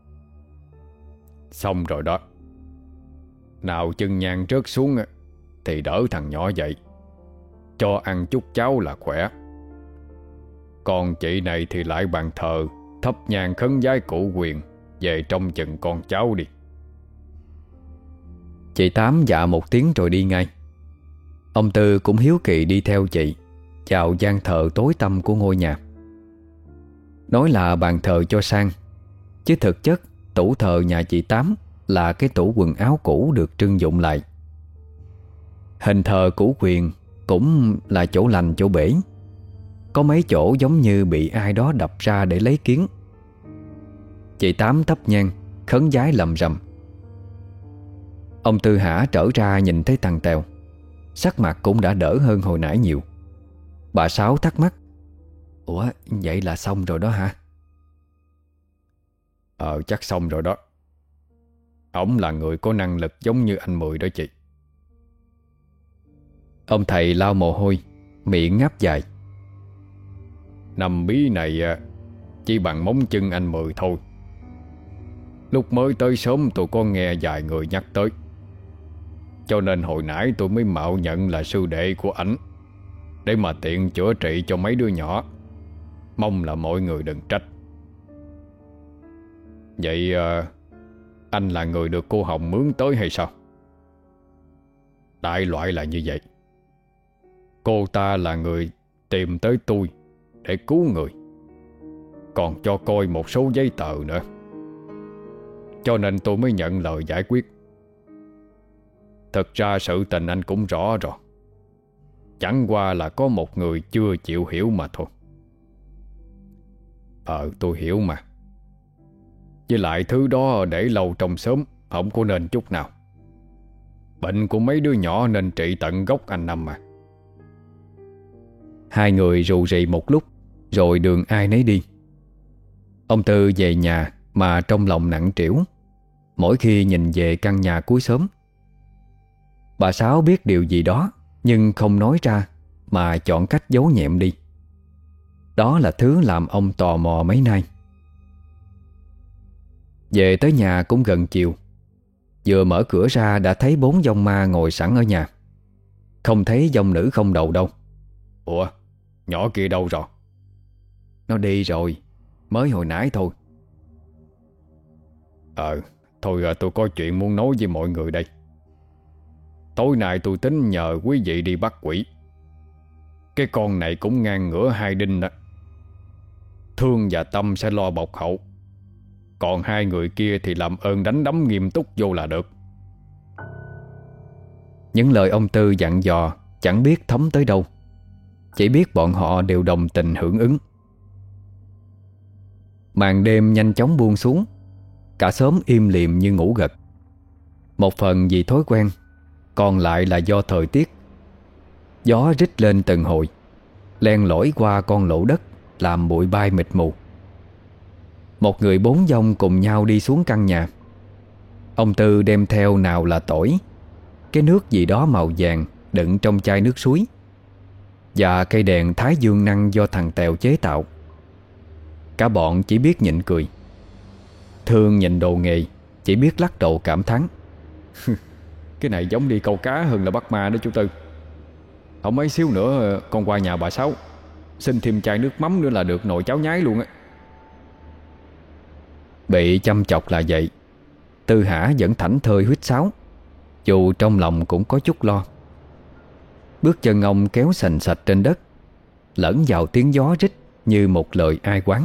Xong rồi đó. Nào chân nhang rớt xuống thì đỡ thằng nhỏ dậy, cho ăn chút cháo là khỏe. Còn chị này thì lại bàn thờ thắp nhang khấn vái cụ Quyền về trông chừng con cháu đi. Chị Tám dạ một tiếng rồi đi ngay. Ông Tư cũng hiếu kỳ đi theo chị vào gian thờ tối tăm của ngôi nhà. Nói là bàn thờ cho sang, chứ thực chất tủ thờ nhà chị Tám là cái tủ quần áo cũ được trưng dụng lại. Hình thờ cũ Quyền cũng là chỗ lành chỗ bể, có mấy chỗ giống như bị ai đó đập ra để lấy kiến. Chị Tám thắp nhang khấn vái lầm rầm. Ông Tư Hả trở ra nhìn thấy thằng Tèo, sắc mặt cũng đã đỡ hơn hồi nãy nhiều. Bà Sáu thắc mắc: "Ủa, vậy là xong rồi đó hả?" Chắc xong rồi đó. Ổng là người có năng lực giống như anh Mười đó chị. Ông thầy lau mồ hôi, miệng ngáp dài. Năm bí này chỉ bằng móng chân anh Mười thôi. Lúc mới tới sớm tôi có nghe vài người nhắc tới, cho nên hồi nãy tôi mới mạo nhận là sư đệ của ảnh, để mà tiện chữa trị cho mấy đứa nhỏ. Mong là mọi người đừng trách. Vậy anh là người được cô Hồng mướn tới hay sao? Đại loại là như vậy. Cô ta là người tìm tới tôi để cứu người, còn cho coi một số giấy tờ nữa, cho nên tôi mới nhận lời giải quyết. Thật ra sự tình anh cũng rõ rồi, chẳng qua là có một người chưa chịu hiểu mà thôi. Tôi hiểu mà. Với lại thứ đó để lâu trong xóm không có nên chút nào. Bệnh của mấy đứa nhỏ nên trị tận gốc anh Năm mà. Hai người rù rì một lúc, rồi đường ai nấy đi. Ông Tư về nhà mà trong lòng nặng trĩu mỗi khi nhìn về căn nhà cuối xóm. Bà Sáu biết điều gì đó nhưng không nói ra, mà chọn cách giấu nhẹm đi. Đó là thứ làm ông tò mò mấy nay. Về tới nhà cũng gần chiều. Vừa mở cửa ra đã thấy 4 vong ma ngồi sẵn ở nhà. Không thấy vong nữ không đầu đâu. Ủa, nhỏ kia đâu rồi? Nó đi rồi, mới hồi nãy thôi. Thôi tôi có chuyện muốn nói với mọi người đây. Tối nay tôi tính nhờ quý vị đi bắt quỷ. Cái con này cũng ngang ngửa hai đinh đó. Thương và Tâm sẽ lo bọc hậu, còn hai người kia thì làm ơn đánh đấm nghiêm túc vô là được. Những lời ông Tư dặn dò chẳng biết thấm tới đâu, chỉ biết bọn họ đều đồng tình hưởng ứng. Màn đêm nhanh chóng buông xuống. Cả xóm im lìm như ngủ gật. Một phần vì thói quen, còn lại là do thời tiết. Gió rít lên từng hồi, len lỏi qua con lỗ đất, làm bụi bay mịt mù. Một người 4 vong cùng nhau đi xuống căn nhà. Ông Tư đem theo nào là tỏi, cái nước gì đó màu vàng đựng trong chai nước suối, và cây đèn thái dương năng do thằng Tèo chế tạo. Cả bọn chỉ biết nhịn cười. Thương nhìn đồ nghề chỉ biết lắc đầu cảm thán. Cái này giống đi câu cá hơn là bắt ma đó chú Tư. Không mấy xíu nữa con qua nhà bà Sáu xin thêm chai nước mắm nữa là được nồi cháo nhái luôn á. Bị chăm chọc là vậy, Tư Hả vẫn thảnh thơi huýt sáo, dù trong lòng cũng có chút lo. Bước chân ông kéo sành sạch trên đất, lẫn vào tiếng gió rít như một lời ai oán.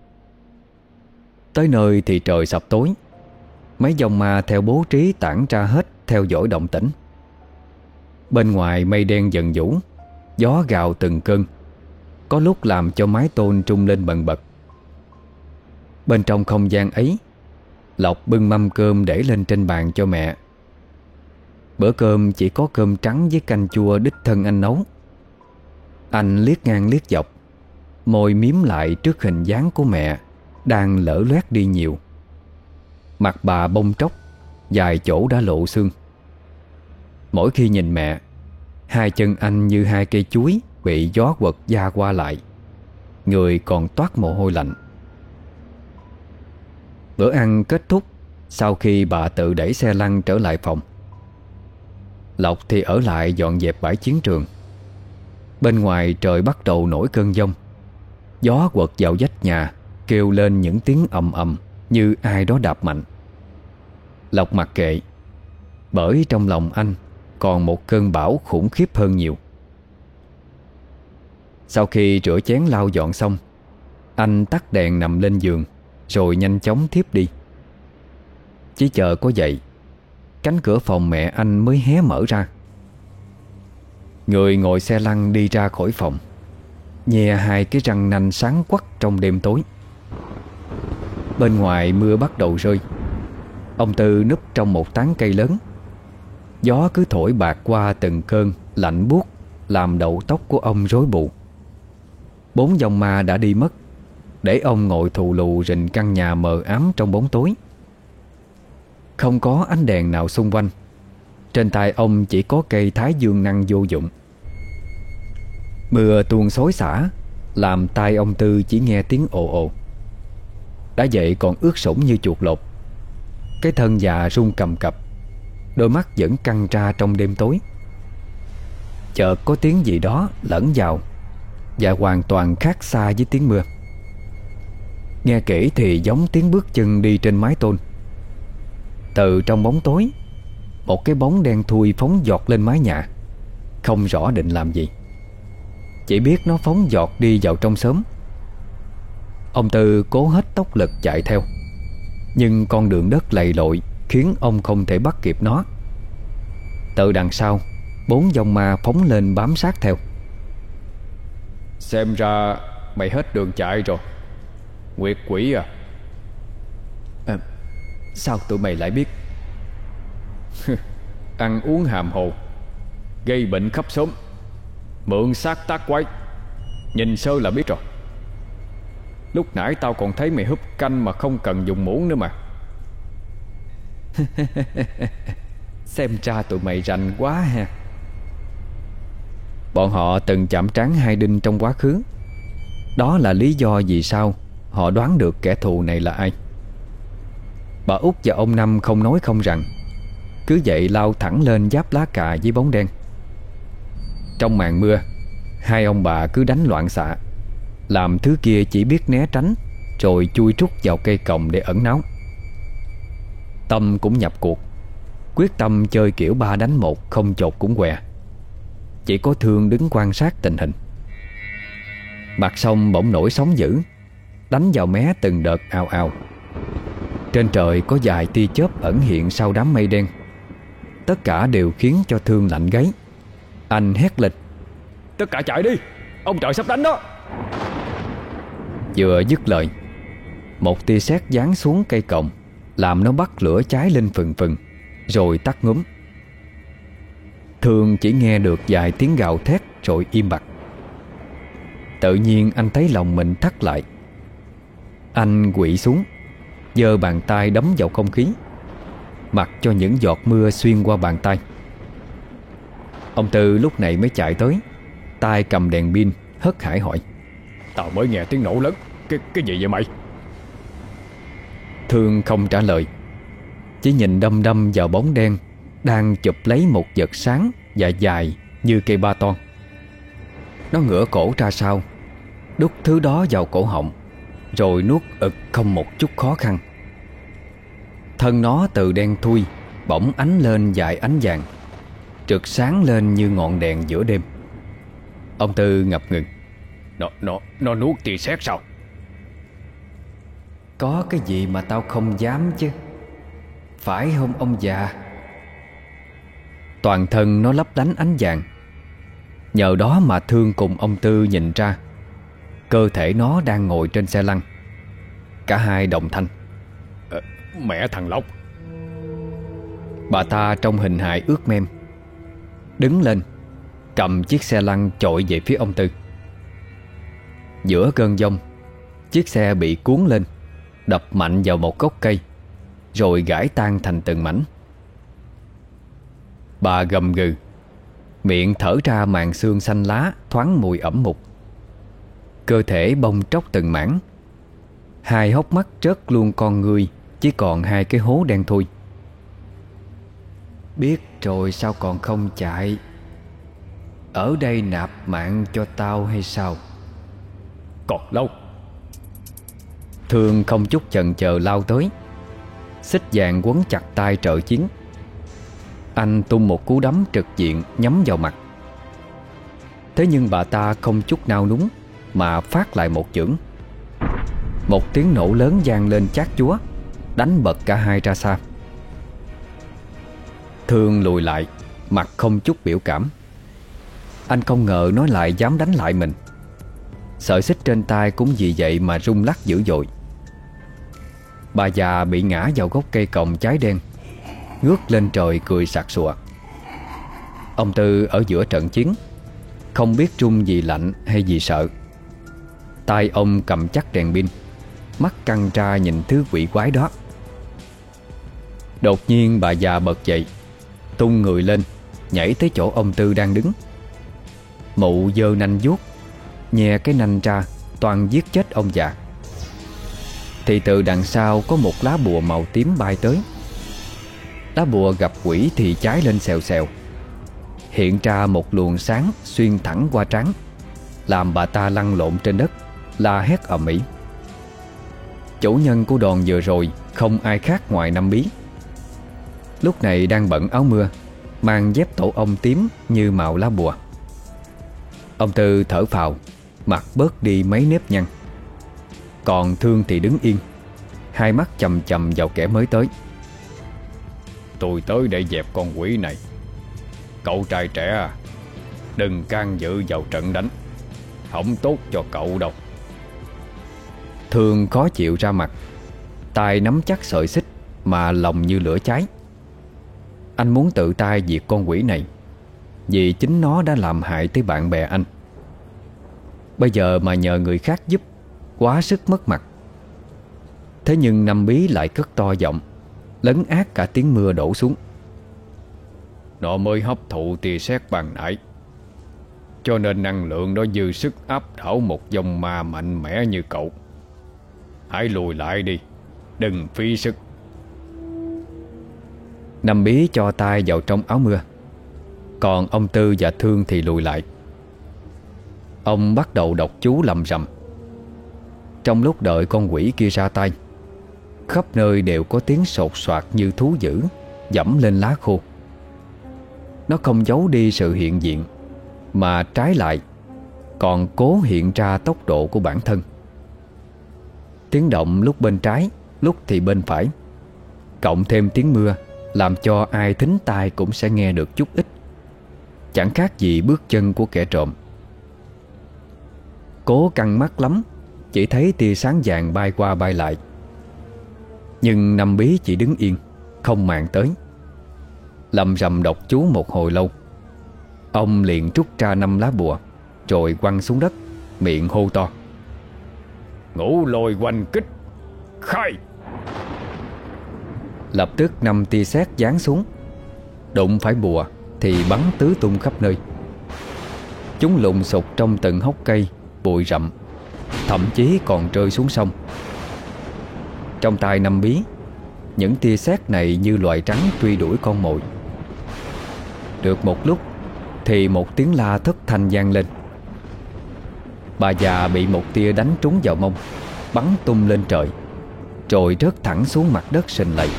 Tới nơi thì trời sập tối. Mấy vong ma theo bố trí tản ra hết theo dõi động tĩnh. Bên ngoài mây đen dần vũ, gió gào từng cơn, có lúc làm cho mái tôn trung lên bần bật. Bên trong không gian ấy, Lộc bưng mâm cơm để lên trên bàn cho mẹ. Bữa cơm chỉ có cơm trắng với canh chua đích thân anh nấu. Anh liếc ngang liếc dọc, môi miếm lại trước hình dáng của mẹ đang lở loét đi nhiều. Mặt bà bông tróc, vài chỗ đã lộ xương. Mỗi khi nhìn mẹ, hai chân anh như hai cây chuối bị gió quật da qua lại, người còn toát mồ hôi lạnh. Bữa ăn kết thúc sau khi bà tự đẩy xe lăn trở lại phòng. Lộc thì ở lại dọn dẹp bãi chiến trường. Bên ngoài trời bắt đầu nổi cơn giông. Gió quật vào vách nhà, kêu lên những tiếng ầm ầm như ai đó đạp mạnh. Lộc mặc kệ, bởi trong lòng anh còn một cơn bão khủng khiếp hơn nhiều. Sau khi rửa chén lau dọn xong, anh tắt đèn nằm lên giường, rồi nhanh chóng thiếp đi. Chỉ chờ có dậy, cánh cửa phòng mẹ anh mới hé mở ra. Người ngồi xe lăn đi ra khỏi phòng, nhe hai cái răng nanh sáng quắc trong đêm tối. Bên ngoài mưa bắt đầu rơi. Ông Tư núp trong một tán cây lớn. Gió cứ thổi bạt qua từng cơn lạnh buốt, làm đầu tóc của ông rối bù. 4 dòng ma đã đi mất, để ông ngồi thù lù rình căn nhà mờ ám trong bóng tối. Không có ánh đèn nào xung quanh. Trên tay ông chỉ có cây thái dương năng vô dụng. Mưa tuôn xối xả, làm tai ông Tư chỉ nghe tiếng ồ ồ. Đã vậy còn ướt sũng như chuột lột. Cái thân già run cầm cập, đôi mắt vẫn căng ra trong đêm tối. Chợt có tiếng gì đó lẫn vào, và hoàn toàn khác xa với tiếng mưa. Nghe kỹ thì giống tiếng bước chân đi trên mái tôn. Từ trong bóng tối, một cái bóng đen thui phóng giọt lên mái nhà. Không rõ định làm gì, chỉ biết nó phóng giọt đi vào trong xóm. Ông Tư cố hết tốc lực chạy theo, nhưng con đường đất lầy lội khiến ông không thể bắt kịp nó. Từ đằng sau, 4 dòng ma phóng lên bám sát theo. Xem ra mày hết đường chạy rồi, Nguyệt quỷ à. Sao tụi mày lại biết? Ăn uống hàm hồ, gây bệnh khắp xóm, mượn xác tác quái, nhìn sơ là biết rồi. Lúc nãy tao còn thấy mày húp canh mà không cần dùng muỗng nữa mà. Xem ra tụi mày rành quá ha. Bọn họ từng chạm trán hai đinh trong quá khứ. Đó là lý do vì sao họ đoán được kẻ thù này là ai. Bà Út và ông Năm không nói không rằng, cứ vậy lao thẳng lên giáp lá cà với bóng đen. Trong màn mưa, hai ông bà cứ đánh loạn xạ, làm thứ kia chỉ biết né tránh, rồi chui trút vào cây còng để ẩn náu. Tâm cũng nhập cuộc, quyết tâm chơi kiểu 3 đánh 1, không chột cũng què. Chỉ có Thương đứng quan sát tình hình. Mặt sông bỗng nổi sóng dữ, đánh vào mé từng đợt ào ào. Trên trời có vài tia chớp ẩn hiện sau đám mây đen. Tất cả đều khiến cho Thương lạnh gáy. Anh hét lên: Tất cả chạy đi, ông trời sắp đánh đó. Vừa dứt lời, một tia sét giáng xuống cây còng, làm nó bắt lửa cháy lên phừng phừng, rồi tắt ngúm. Thương chỉ nghe được vài tiếng gào thét rồi im bặt. Tự nhiên anh thấy lòng mình thắt lại. Anh quỵ xuống, giơ bàn tay đấm vào không khí, mặc cho những giọt mưa xuyên qua bàn tay. Ông Tư lúc này mới chạy tới, tay cầm đèn pin, hớt hải hỏi: Tao mới nghe tiếng nổ lớn, cái gì vậy mày? Thương không trả lời, chỉ nhìn đăm đăm vào bóng đen đang chụp lấy một vật sáng và dài như cây ba ton. Nó ngửa cổ ra sau, đút thứ đó vào cổ họng, rồi nuốt ực không một chút khó khăn. Thân nó từ đen thui bỗng ánh lên vài ánh vàng, rực sáng lên như ngọn đèn giữa đêm. Ông Tư ngập ngừng: Nó nuốt tia sét sao? Có cái gì mà tao không dám chứ, phải không ông già? Toàn thân nó lấp lánh ánh vàng. Nhờ đó mà Thương cùng ông Tư nhìn ra cơ thể nó đang ngồi trên xe lăn. Cả hai đồng thanh: Mẹ thằng Lộc. Bà ta trong hình hài ướt mem, đứng lên cầm chiếc xe lăn chội về phía ông Tư. Giữa cơn giông, chiếc xe bị cuốn lên, đập mạnh vào một gốc cây, rồi gãy tan thành từng mảnh. Bà gầm gừ, Miệng thở ra màn xương xanh lá thoáng mùi ẩm mục. Cơ thể bong tróc từng mảng. Hai hốc mắt rớt luôn con ngươi, chỉ còn hai cái hố đen thui. Biết rồi sao còn không chạy? Ở đây nạp mạng cho tao hay sao? Còn lâu. Thương không chút chần chờ lao tới, xích vàng quấn chặt tay trợ chiến. Anh tung một cú đấm trực diện nhắm vào mặt. Thế nhưng bà ta không chút nao núng mà phát lại một chưởng. Một tiếng nổ lớn vang lên chát chúa, đánh bật cả hai ra xa. Thương lùi lại, mặt không chút biểu cảm. Anh không ngờ nó lại dám đánh lại mình. Sợi xích trên tay cũng vì vậy mà rung lắc dữ dội. Bà già bị ngã vào gốc cây còng cháy đen, ngước lên trời cười sặc sụa. Ông Tư ở giữa trận chiến, không biết run vì lạnh hay vì sợ. Tay ông cầm chắc đèn pin, mắt căng ra nhìn thứ quỷ quái đó. Đột nhiên bà già bật dậy, tung người lên, nhảy tới chỗ ông Tư đang đứng. Mụ giơ nanh vuốt, nhè cái nanh ra, toàn giết chết ông già. Thì từ đằng sau có một lá bùa màu tím bay tới. Lá bùa gặp quỷ thì cháy lên xèo xèo, hiện ra một luồng sáng xuyên thẳng qua trán, làm bà ta lăn lộn trên đất, la hét ầm ĩ. Chủ nhân của đòn vừa rồi không ai khác ngoài Năm Bí. Lúc này đang bận áo mưa, mang dép tổ ong tím như màu lá bùa. Ông Tư thở phào, mặt bớt đi mấy nếp nhăn. Còn Thương thì đứng yên, hai mắt chầm chầm vào kẻ mới tới. Tôi tới để dẹp con quỷ này. Cậu trai trẻ à, đừng can dự vào trận đánh, không tốt cho cậu đâu. Thương khó chịu ra mặt, tay nắm chắc sợi xích mà lòng như lửa cháy. Anh muốn tự tay diệt con quỷ này, vì chính nó đã làm hại tới bạn bè anh. Bây giờ mà nhờ người khác giúp, quá sức mất mặt. Thế nhưng Năm Bí lại cất to giọng, lấn át cả tiếng mưa đổ xuống. Nó mới hấp thụ tia sét ban nãy, cho nên năng lượng đó dư sức áp đảo một dòng ma mạnh mẽ như cậu. Hãy lùi lại đi, đừng phí sức. Năm Bí cho tay vào trong áo mưa, còn ông Tư và Thương thì lùi lại. Ông bắt đầu đọc chú lầm rầm. Trong lúc đợi con quỷ kia ra tay, khắp nơi đều có tiếng sột soạt như thú dữ dẫm lên lá khô. Nó không giấu đi sự hiện diện, mà trái lại còn cố hiện ra tốc độ của bản thân. Tiếng động lúc bên trái, lúc thì bên phải, cộng thêm tiếng mưa, làm cho ai thính tai cũng sẽ nghe được chút ít. Chẳng khác gì bước chân của kẻ trộm. Cố căng mắt lắm, chỉ thấy tia sáng vàng bay qua bay lại. Nhưng Năm Bí chỉ đứng yên, không màng tới. Lầm rầm đọc chú một hồi lâu, ông liền rút ra 5 lá bùa, rồi quăng xuống đất, miệng hô to: Ngũ lôi oanh kích, khai! Lập tức 5 tia sét giáng xuống, đụng phải bùa thì bắn tứ tung khắp nơi. Chúng lùng sục trong từng hốc cây, bụi rậm, thậm chí còn rơi xuống sông. Trong tay Năm Bí, những tia sét này như loài trắng truy đuổi con mồi. Được một lúc thì một tiếng la thất thanh vang lên. Bà già bị một tia đánh trúng vào mông, bắn tung lên trời, rồi rớt thẳng xuống mặt đất sình lầy.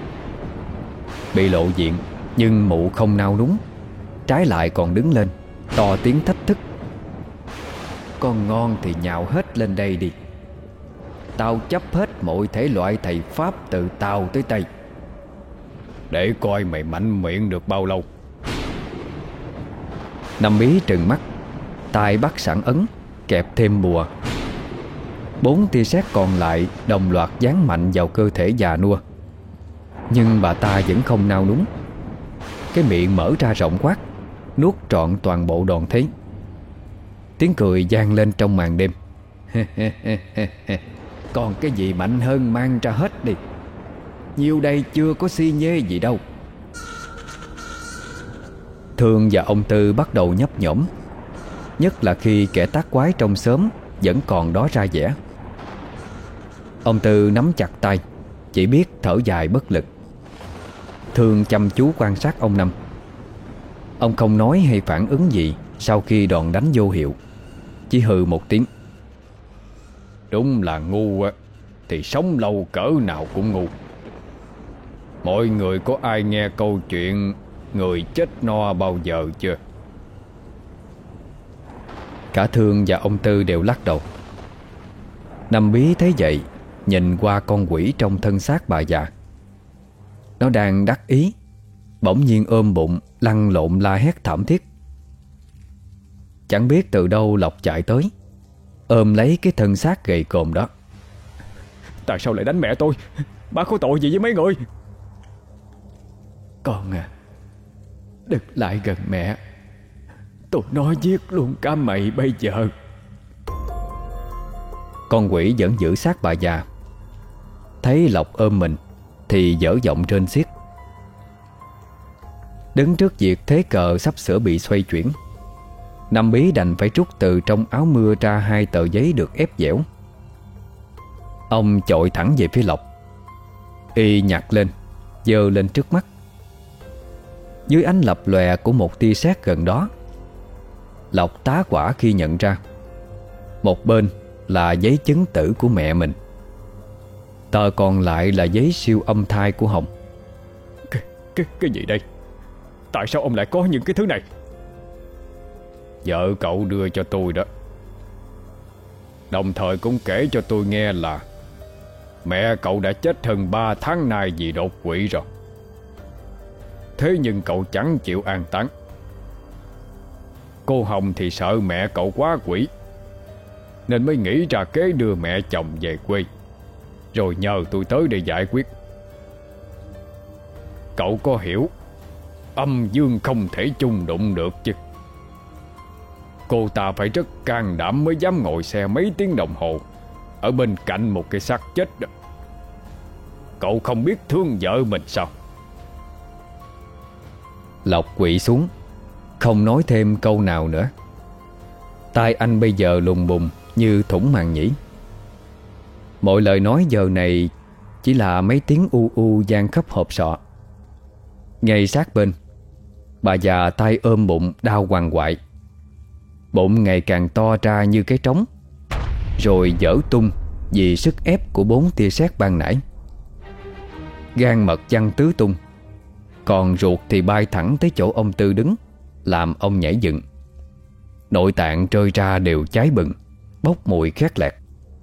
Bị lộ diện, nhưng mụ không nao núng, trái lại còn đứng lên, to tiếng thách thức: Con ngon thì nhào hết lên đây đi. Tao chấp hết mọi thể loại thầy pháp từ Tàu tới Tây, để coi mày mạnh miệng được bao lâu. Năm Bí trừng mắt, tay bắt sẵn ấn, kẹp thêm bùa. 4 tia sét còn lại đồng loạt giáng mạnh vào cơ thể già nua. Nhưng bà ta vẫn không nao núng. Cái miệng mở ra rộng quát, nuốt trọn toàn bộ đòn thế. Tiếng cười vang lên trong màn đêm. Còn cái gì mạnh hơn mang ra hết đi. Nhiều đây chưa có si nhê gì đâu. Thương và ông Tư bắt đầu nhấp nhổm, nhất là khi kẻ tác quái trong xóm vẫn còn đó ra vẻ. Ông Tư nắm chặt tay, chỉ biết thở dài bất lực. Thương chăm chú quan sát ông Năm. Ông không nói hay phản ứng gì sau khi đòn đánh vô hiệu, chỉ hừ một tiếng. Đúng là ngu á, thì sống lâu cỡ nào cũng ngu. Mọi người có ai nghe câu chuyện người chết no bao giờ chưa? Cả Thương và ông Tư đều lắc đầu. Năm Bí thấy vậy, nhìn qua con quỷ trong thân xác bà già. Nó đang đắc ý, bỗng nhiên ôm bụng lăn lộn la hét thảm thiết. Chẳng biết từ đâu Lộc chạy tới, ôm lấy cái thân xác gầy còm đó. Tại sao lại đánh mẹ tôi? Bà có tội gì với mấy người? Con à, đừng lại gần mẹ. Tụi nó giết luôn cả mày bây giờ. Con quỷ vẫn giữ sát bà già. Thấy Lộc ôm mình thì dở giọng trên xiết. Đứng trước việc thế cờ sắp sửa bị xoay chuyển, Năm Bí đành phải trút từ trong áo mưa ra 2 tờ giấy được ép dẻo. Ông chội thẳng về phía Lộc, y nhặt lên, giơ lên trước mắt. Dưới ánh lập lòe của một tia sét gần đó, Lộc tá hỏa khi nhận ra một bên là giấy chứng tử của mẹ mình, tờ còn lại là giấy siêu âm thai của Hồng. Cái gì đây? Tại sao ông lại có những cái thứ này? Vợ cậu đưa cho tôi đó. Đồng thời cũng kể cho tôi nghe là mẹ cậu đã chết hơn 3 tháng nay vì đột quỵ rồi. Thế nhưng cậu chẳng chịu an táng. Cô Hồng thì sợ mẹ cậu quá quỷ, nên mới nghĩ ra kế đưa mẹ chồng về quê, rồi nhờ tôi tới để giải quyết. Cậu có hiểu âm dương không thể chung đụng được chứ? Cô ta phải rất can đảm mới dám ngồi xe mấy tiếng đồng hồ ở bên cạnh một cái xác chết đó. Cậu không biết thương vợ mình sao? Lộc quỵ xuống, không nói thêm câu nào nữa. Tai anh bây giờ lùng bùng như thủng màng nhĩ. Mọi lời nói giờ này chỉ là mấy tiếng u u vang khắp hộp sọ. Ngay sát bên, bà già tay ôm bụng đau quằn quại. Bụng ngày càng to ra như cái trống, rồi vỡ tung vì sức ép của 4 tia sét ban nãy. Gan mật văng tứ tung, còn ruột thì bay thẳng tới chỗ ông Tư đứng, làm ông nhảy dựng. Nội tạng trôi ra đều cháy bừng, bốc mùi khét lẹt.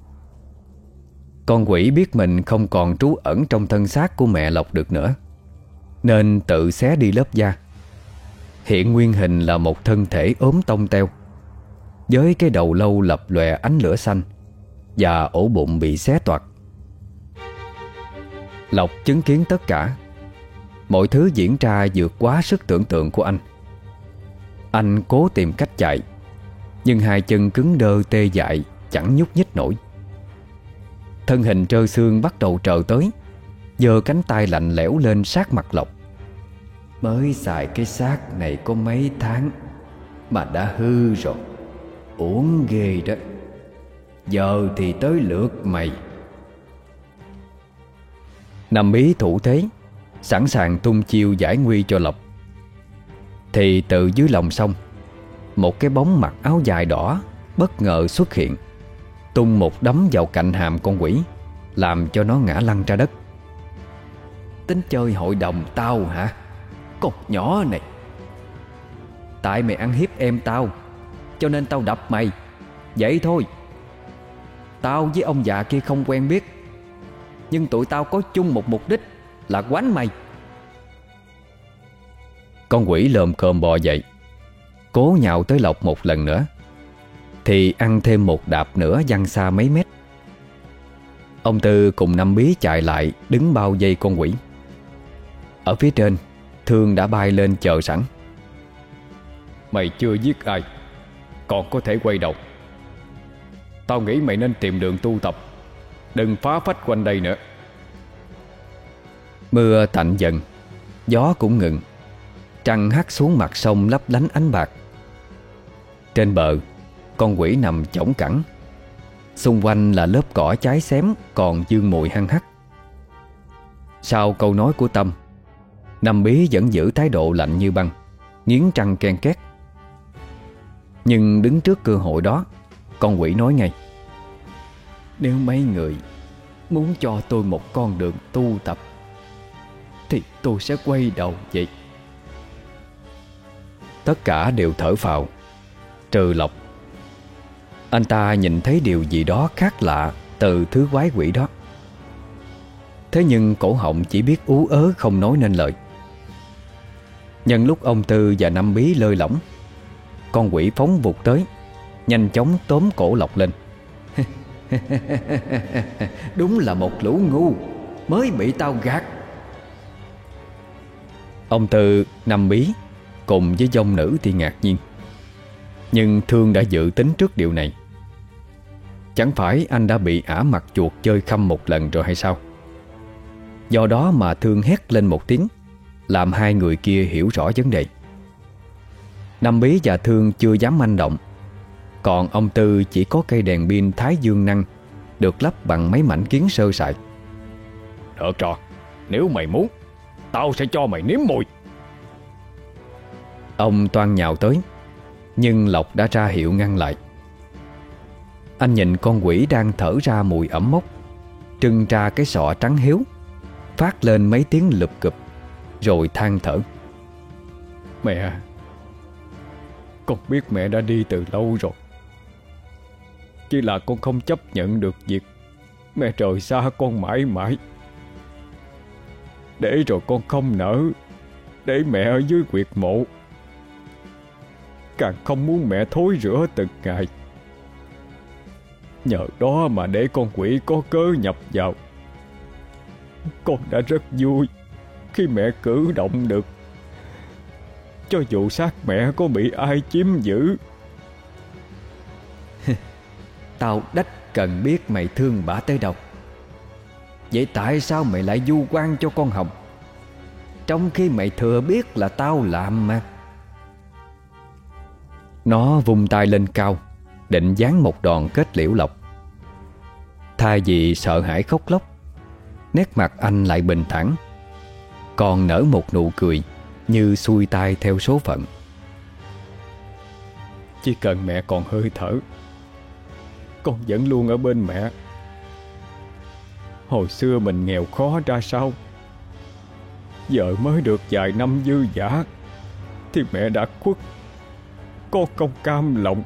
Con quỷ biết mình không còn trú ẩn trong thân xác của mẹ Lộc được nữa, nên tự xé đi lớp da. Hiện nguyên hình là một thân thể ốm tông teo, với cái đầu lâu lập lòe ánh lửa xanh và ổ bụng bị xé toạc. Lộc chứng kiến tất cả. Mọi thứ diễn ra vượt quá sức tưởng tượng của anh. Anh cố tìm cách chạy, nhưng hai chân cứng đơ tê dại, chẳng nhúc nhích nổi. Thân hình trơ xương bắt đầu trờ tới, giơ cánh tay lạnh lẽo lên sát mặt Lộc. Mới xài cái xác này có mấy tháng mà đã hư rồi, uổng ghê đó. Giờ thì tới lượt mày. Năm Bí thủ thế, sẵn sàng tung chiêu giải nguy cho Lộc. Thì từ dưới lòng sông, một cái bóng mặc áo dài đỏ bất ngờ xuất hiện, tung một đấm vào cạnh hàm con quỷ, làm cho nó ngã lăn ra đất. Tính chơi hội đồng tao hả, con nhỏ này? Tại mày ăn hiếp em tao, cho nên tao đập mày, vậy thôi. Tao với ông già kia không quen biết, nhưng tụi tao có chung một mục đích là quánh mày. Con quỷ lồm cồm bò dậy, cố nhào tới Lộc một lần nữa, thì ăn thêm một đạp nữa văng xa mấy mét. Ông Tư cùng Năm Bí chạy lại đứng bao vây con quỷ. Ở phía trên, Thương đã bay lên chờ sẵn. Mày chưa giết ai, còn có thể quay đầu. Tao nghĩ mày nên tìm đường tu tập, đừng phá phách quanh đây nữa. Mưa tạnh dần, gió cũng ngừng. Trăng hắt xuống mặt sông lấp lánh ánh bạc. Trên bờ, con quỷ nằm chõng cẳng. Xung quanh là lớp cỏ cháy xém còn dương mùi hăng hắc. Sau câu nói của Tâm, Năm Bí vẫn giữ thái độ lạnh như băng, nghiến răng ken két. Nhưng đứng trước cơ hội đó, con quỷ nói ngay: "Nếu mấy người muốn cho tôi một con đường tu tập thì tôi sẽ quay đầu vậy." Tất cả đều thở phào, trừ Lộc. Anh ta nhìn thấy điều gì đó khác lạ từ thứ quái quỷ đó. Thế nhưng cổ họng chỉ biết ú ớ không nói nên lời. Nhân lúc ông Tư và Năm Bí lơi lỏng, con quỷ phóng vụt tới, nhanh chóng tóm cổ Lộc lên. "Đúng là một lũ ngu, mới bị tao gạt." Ông Tư, Năm Bí cùng với dông nữ thì ngạc nhiên. Nhưng Thương đã dự tính trước điều này. Chẳng phải anh đã bị ả mặt chuột chơi khăm một lần rồi hay sao? Do đó mà Thương hét lên một tiếng, làm hai người kia hiểu rõ vấn đề. Năm Bí và Thương chưa dám manh động. Còn ông Tư chỉ có cây đèn pin Thái Dương năng, được lắp bằng mấy mảnh kiến sơ sài. Được rồi, nếu mày muốn, tao sẽ cho mày nếm mùi. Ông toan nhào tới, nhưng Lộc đã ra hiệu ngăn lại. Anh nhìn con quỷ đang thở ra mùi ẩm mốc, trưng ra cái sọ trắng hiếu, phát lên mấy tiếng lụp cụp, rồi than thở: Mẹ, con biết mẹ đã đi từ lâu rồi. Chỉ là con không chấp nhận được việc mẹ rời xa con mãi mãi. Để rồi con không nỡ để mẹ ở dưới huyệt mộ, càng không muốn mẹ thối rữa từng ngày. Nhờ đó mà để con quỷ có cớ nhập vào. Con đã rất vui khi mẹ cử động được, cho dù xác mẹ có bị ai chiếm giữ. "Tao đách cần biết mày thương bả tới đâu. Vậy tại sao mày lại vu oan cho con Hồng, trong khi mày thừa biết là tao làm mà?" Nó vung tay lên cao, định giáng một đòn kết liễu Lộc. Thay vì sợ hãi khóc lóc, nét mặt anh lại bình thản, còn nở một nụ cười như xuôi tai theo số phận. Chỉ cần mẹ còn hơi thở, con vẫn luôn ở bên mẹ. Hồi xưa mình nghèo khó ra sao, giờ mới được vài năm dư dả thì mẹ đã khuất. Con không cam lòng.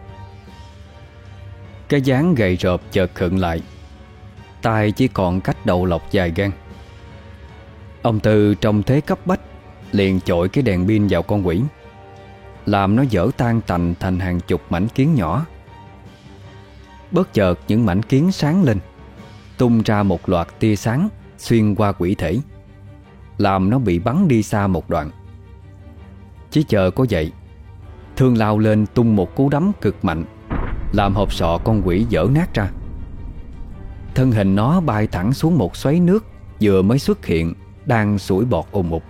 Cái dáng gầy rợp chợt khựng lại, tay chỉ còn cách đầu Lộc vài gang. Ông Tư trong thế cấp bách liền chội cái đèn pin vào con quỷ, làm nó vỡ tan tành thành hàng chục mảnh kiến nhỏ. Bất chợt những mảnh kiến sáng lên, tung ra một loạt tia sáng xuyên qua quỷ thể, làm nó bị bắn đi xa một đoạn. Chỉ chờ có vậy, Thương lao lên tung một cú đấm cực mạnh, làm hộp sọ con quỷ vỡ nát ra. Thân hình nó bay thẳng xuống một xoáy nước vừa mới xuất hiện, đang sủi bọt ùn ục.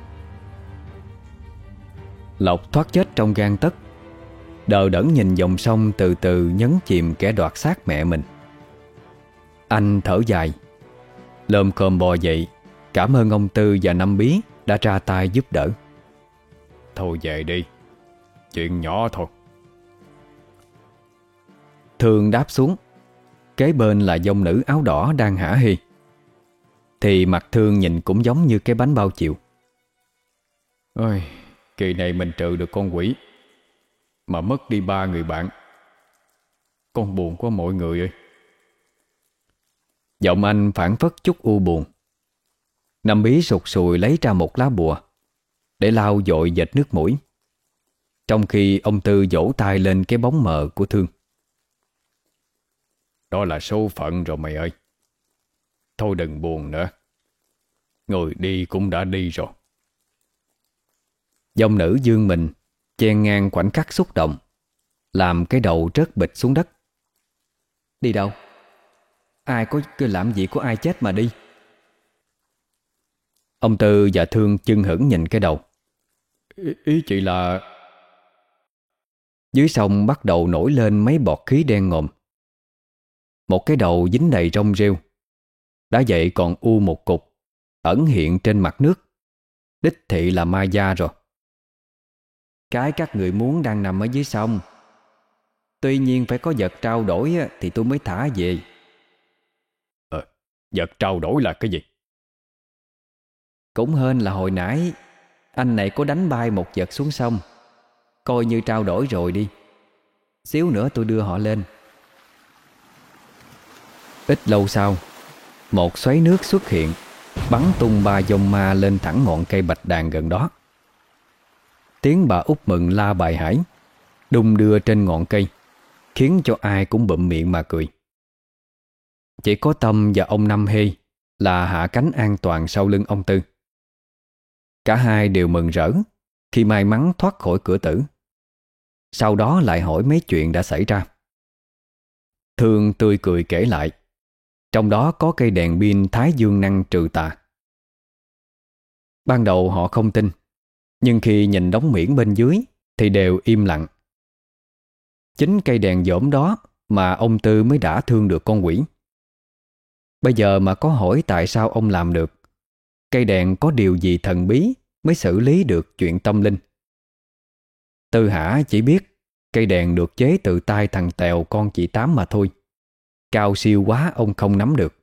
Lộc thoát chết trong gang tấc, đờ đẫn nhìn dòng sông từ từ nhấn chìm kẻ đoạt xác mẹ mình. Anh thở dài, lồm cồm bò dậy, cảm ơn ông Tư và Năm Bí đã ra tay giúp đỡ. Thôi về đi, chuyện nhỏ thôi. Thương đáp xuống. Kế bên là dông nữ áo đỏ đang hả hê, thì mặt Thương nhìn cũng giống như cái bánh bao chịu. Ôi, kỳ này mình trừ được con quỷ mà mất đi 3 người bạn. Con buồn quá mọi người ơi. Giọng anh phảng phất chút u buồn. Năm Bí sụt sùi lấy ra một lá bùa để lau dội dệt nước mũi, trong khi ông Tư vỗ tay lên cái bóng mờ của Thương. Đó là số phận rồi mày ơi. Thôi đừng buồn nữa, người đi cũng đã đi rồi. Dòng nữ dương mình chen ngang khoảnh khắc xúc động, làm cái đầu rớt bịch xuống đất. Đi đâu? Ai có cái làm gì của ai chết mà đi? Ông Tư và Thương chưng hửng nhìn cái đầu. Ý chị là... Dưới sông bắt đầu nổi lên mấy bọt khí đen ngòm. Một cái đầu dính đầy rong rêu, đã vậy còn u một cục ẩn hiện trên mặt nước. Đích thị là ma da rồi. Cái các người muốn đang nằm ở dưới sông. Tuy nhiên phải có vật trao đổi thì tôi mới thả về. Vật trao đổi là cái gì? Cũng hên là hồi nãy anh này có đánh bay một vật xuống sông, coi như trao đổi rồi đi. Xíu nữa tôi đưa họ lên. Ít lâu sau, một xoáy nước xuất hiện, bắn tung 3 dông ma lên thẳng ngọn cây bạch đàn gần đó. Tiếng bà út Mừng la bài hải đung đưa trên ngọn cây, khiến cho ai cũng bụm miệng mà cười. Chỉ có Tâm và ông Năm Hê là hạ cánh an toàn sau lưng ông Tư. Cả hai đều mừng rỡ khi may mắn thoát khỏi cửa tử. Sau đó lại hỏi mấy chuyện đã xảy ra. Thương tươi cười kể lại, trong đó có cây đèn pin thái dương năng trừ tà. Ban đầu họ không tin, nhưng khi nhìn đống miễn bên dưới thì đều im lặng. Chính cây đèn dỗm đó mà ông Tư mới đã thương được con quỷ. Bây giờ mà có hỏi tại sao ông làm được, cây đèn có điều gì thần bí mới xử lý được chuyện tâm linh. Tư hả chỉ biết cây đèn được chế từ tay thằng Tèo con chị Tám mà thôi. Cao siêu quá ông không nắm được.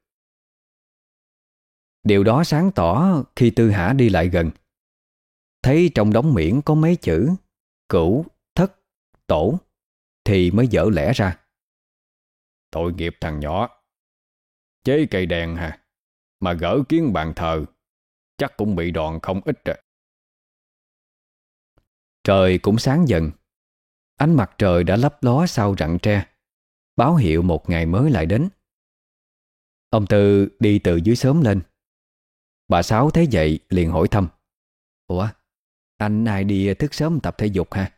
Điều đó sáng tỏ khi Tư hả đi lại gần, thấy trong đống miễn có mấy chữ Cửu, Thất, Tổ, thì mới dở lẽ ra. Tội nghiệp thằng nhỏ. Chế cây đèn hả? Mà gỡ kiến bàn thờ, chắc cũng bị đòn không ít rồi. Trời cũng sáng dần. Ánh mặt trời đã lấp ló sau rặng tre, báo hiệu một ngày mới lại đến. Ông Tư đi từ dưới xóm lên. Bà Sáu thấy vậy liền hỏi thăm: Ủa, anh ai đi thức sớm tập thể dục hả?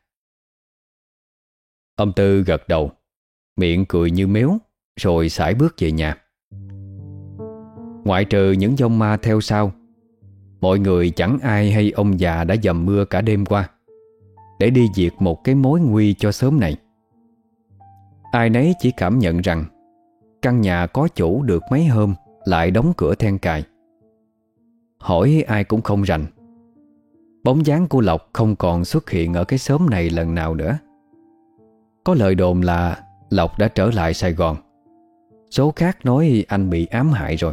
Ông Tư gật đầu, miệng cười như méo, rồi sải bước về nhà. Ngoại trừ những dông ma theo sau, mọi người chẳng ai hay ông già đã dầm mưa cả đêm qua để đi diệt một cái mối nguy cho xóm này. Ai nấy chỉ cảm nhận rằng căn nhà có chủ được mấy hôm lại đóng cửa then cài. Hỏi ai cũng không rành. Bóng dáng của Lộc không còn xuất hiện ở cái xóm này lần nào nữa. Có lời đồn là Lộc đã trở lại Sài Gòn. Số khác nói anh bị ám hại rồi.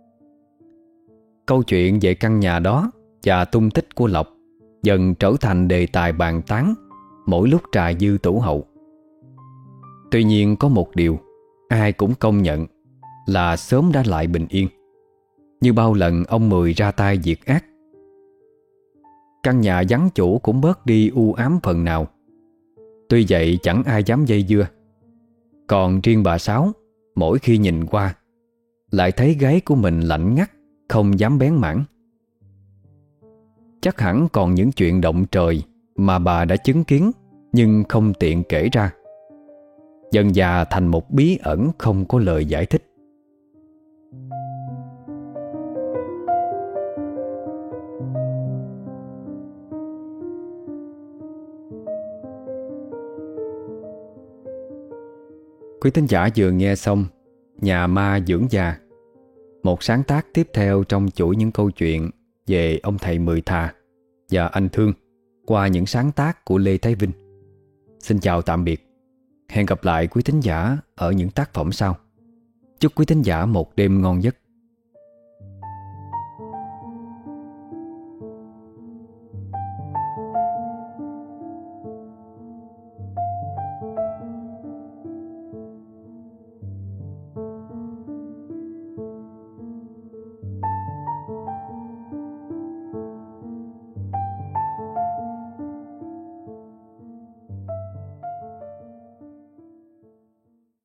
Câu chuyện về căn nhà đó và tung tích của Lộc dần trở thành đề tài bàn tán mỗi lúc trà dư tủ hậu. Tuy nhiên có một điều ai cũng công nhận là xóm đã lại bình yên, như bao lần ông Mười ra tay diệt ác. Căn nhà vắng chủ cũng bớt đi u ám phần nào. Tuy vậy chẳng ai dám dây dưa. Còn riêng bà Sáu, mỗi khi nhìn qua lại thấy gáy của mình lạnh ngắt, không dám bén mảng. Chắc hẳn còn những chuyện động trời mà bà đã chứng kiến nhưng không tiện kể ra, dần dà thành một bí ẩn không có lời giải thích. Quý thính giả vừa nghe xong Nhà ma dưỡng già, một sáng tác tiếp theo trong chuỗi những câu chuyện về ông thầy Mười Thà và anh Thương qua những sáng tác của Lê Thái Vinh. Xin chào tạm biệt. Hẹn gặp lại quý thính giả ở những tác phẩm sau. Chúc quý thính giả một đêm ngon giấc.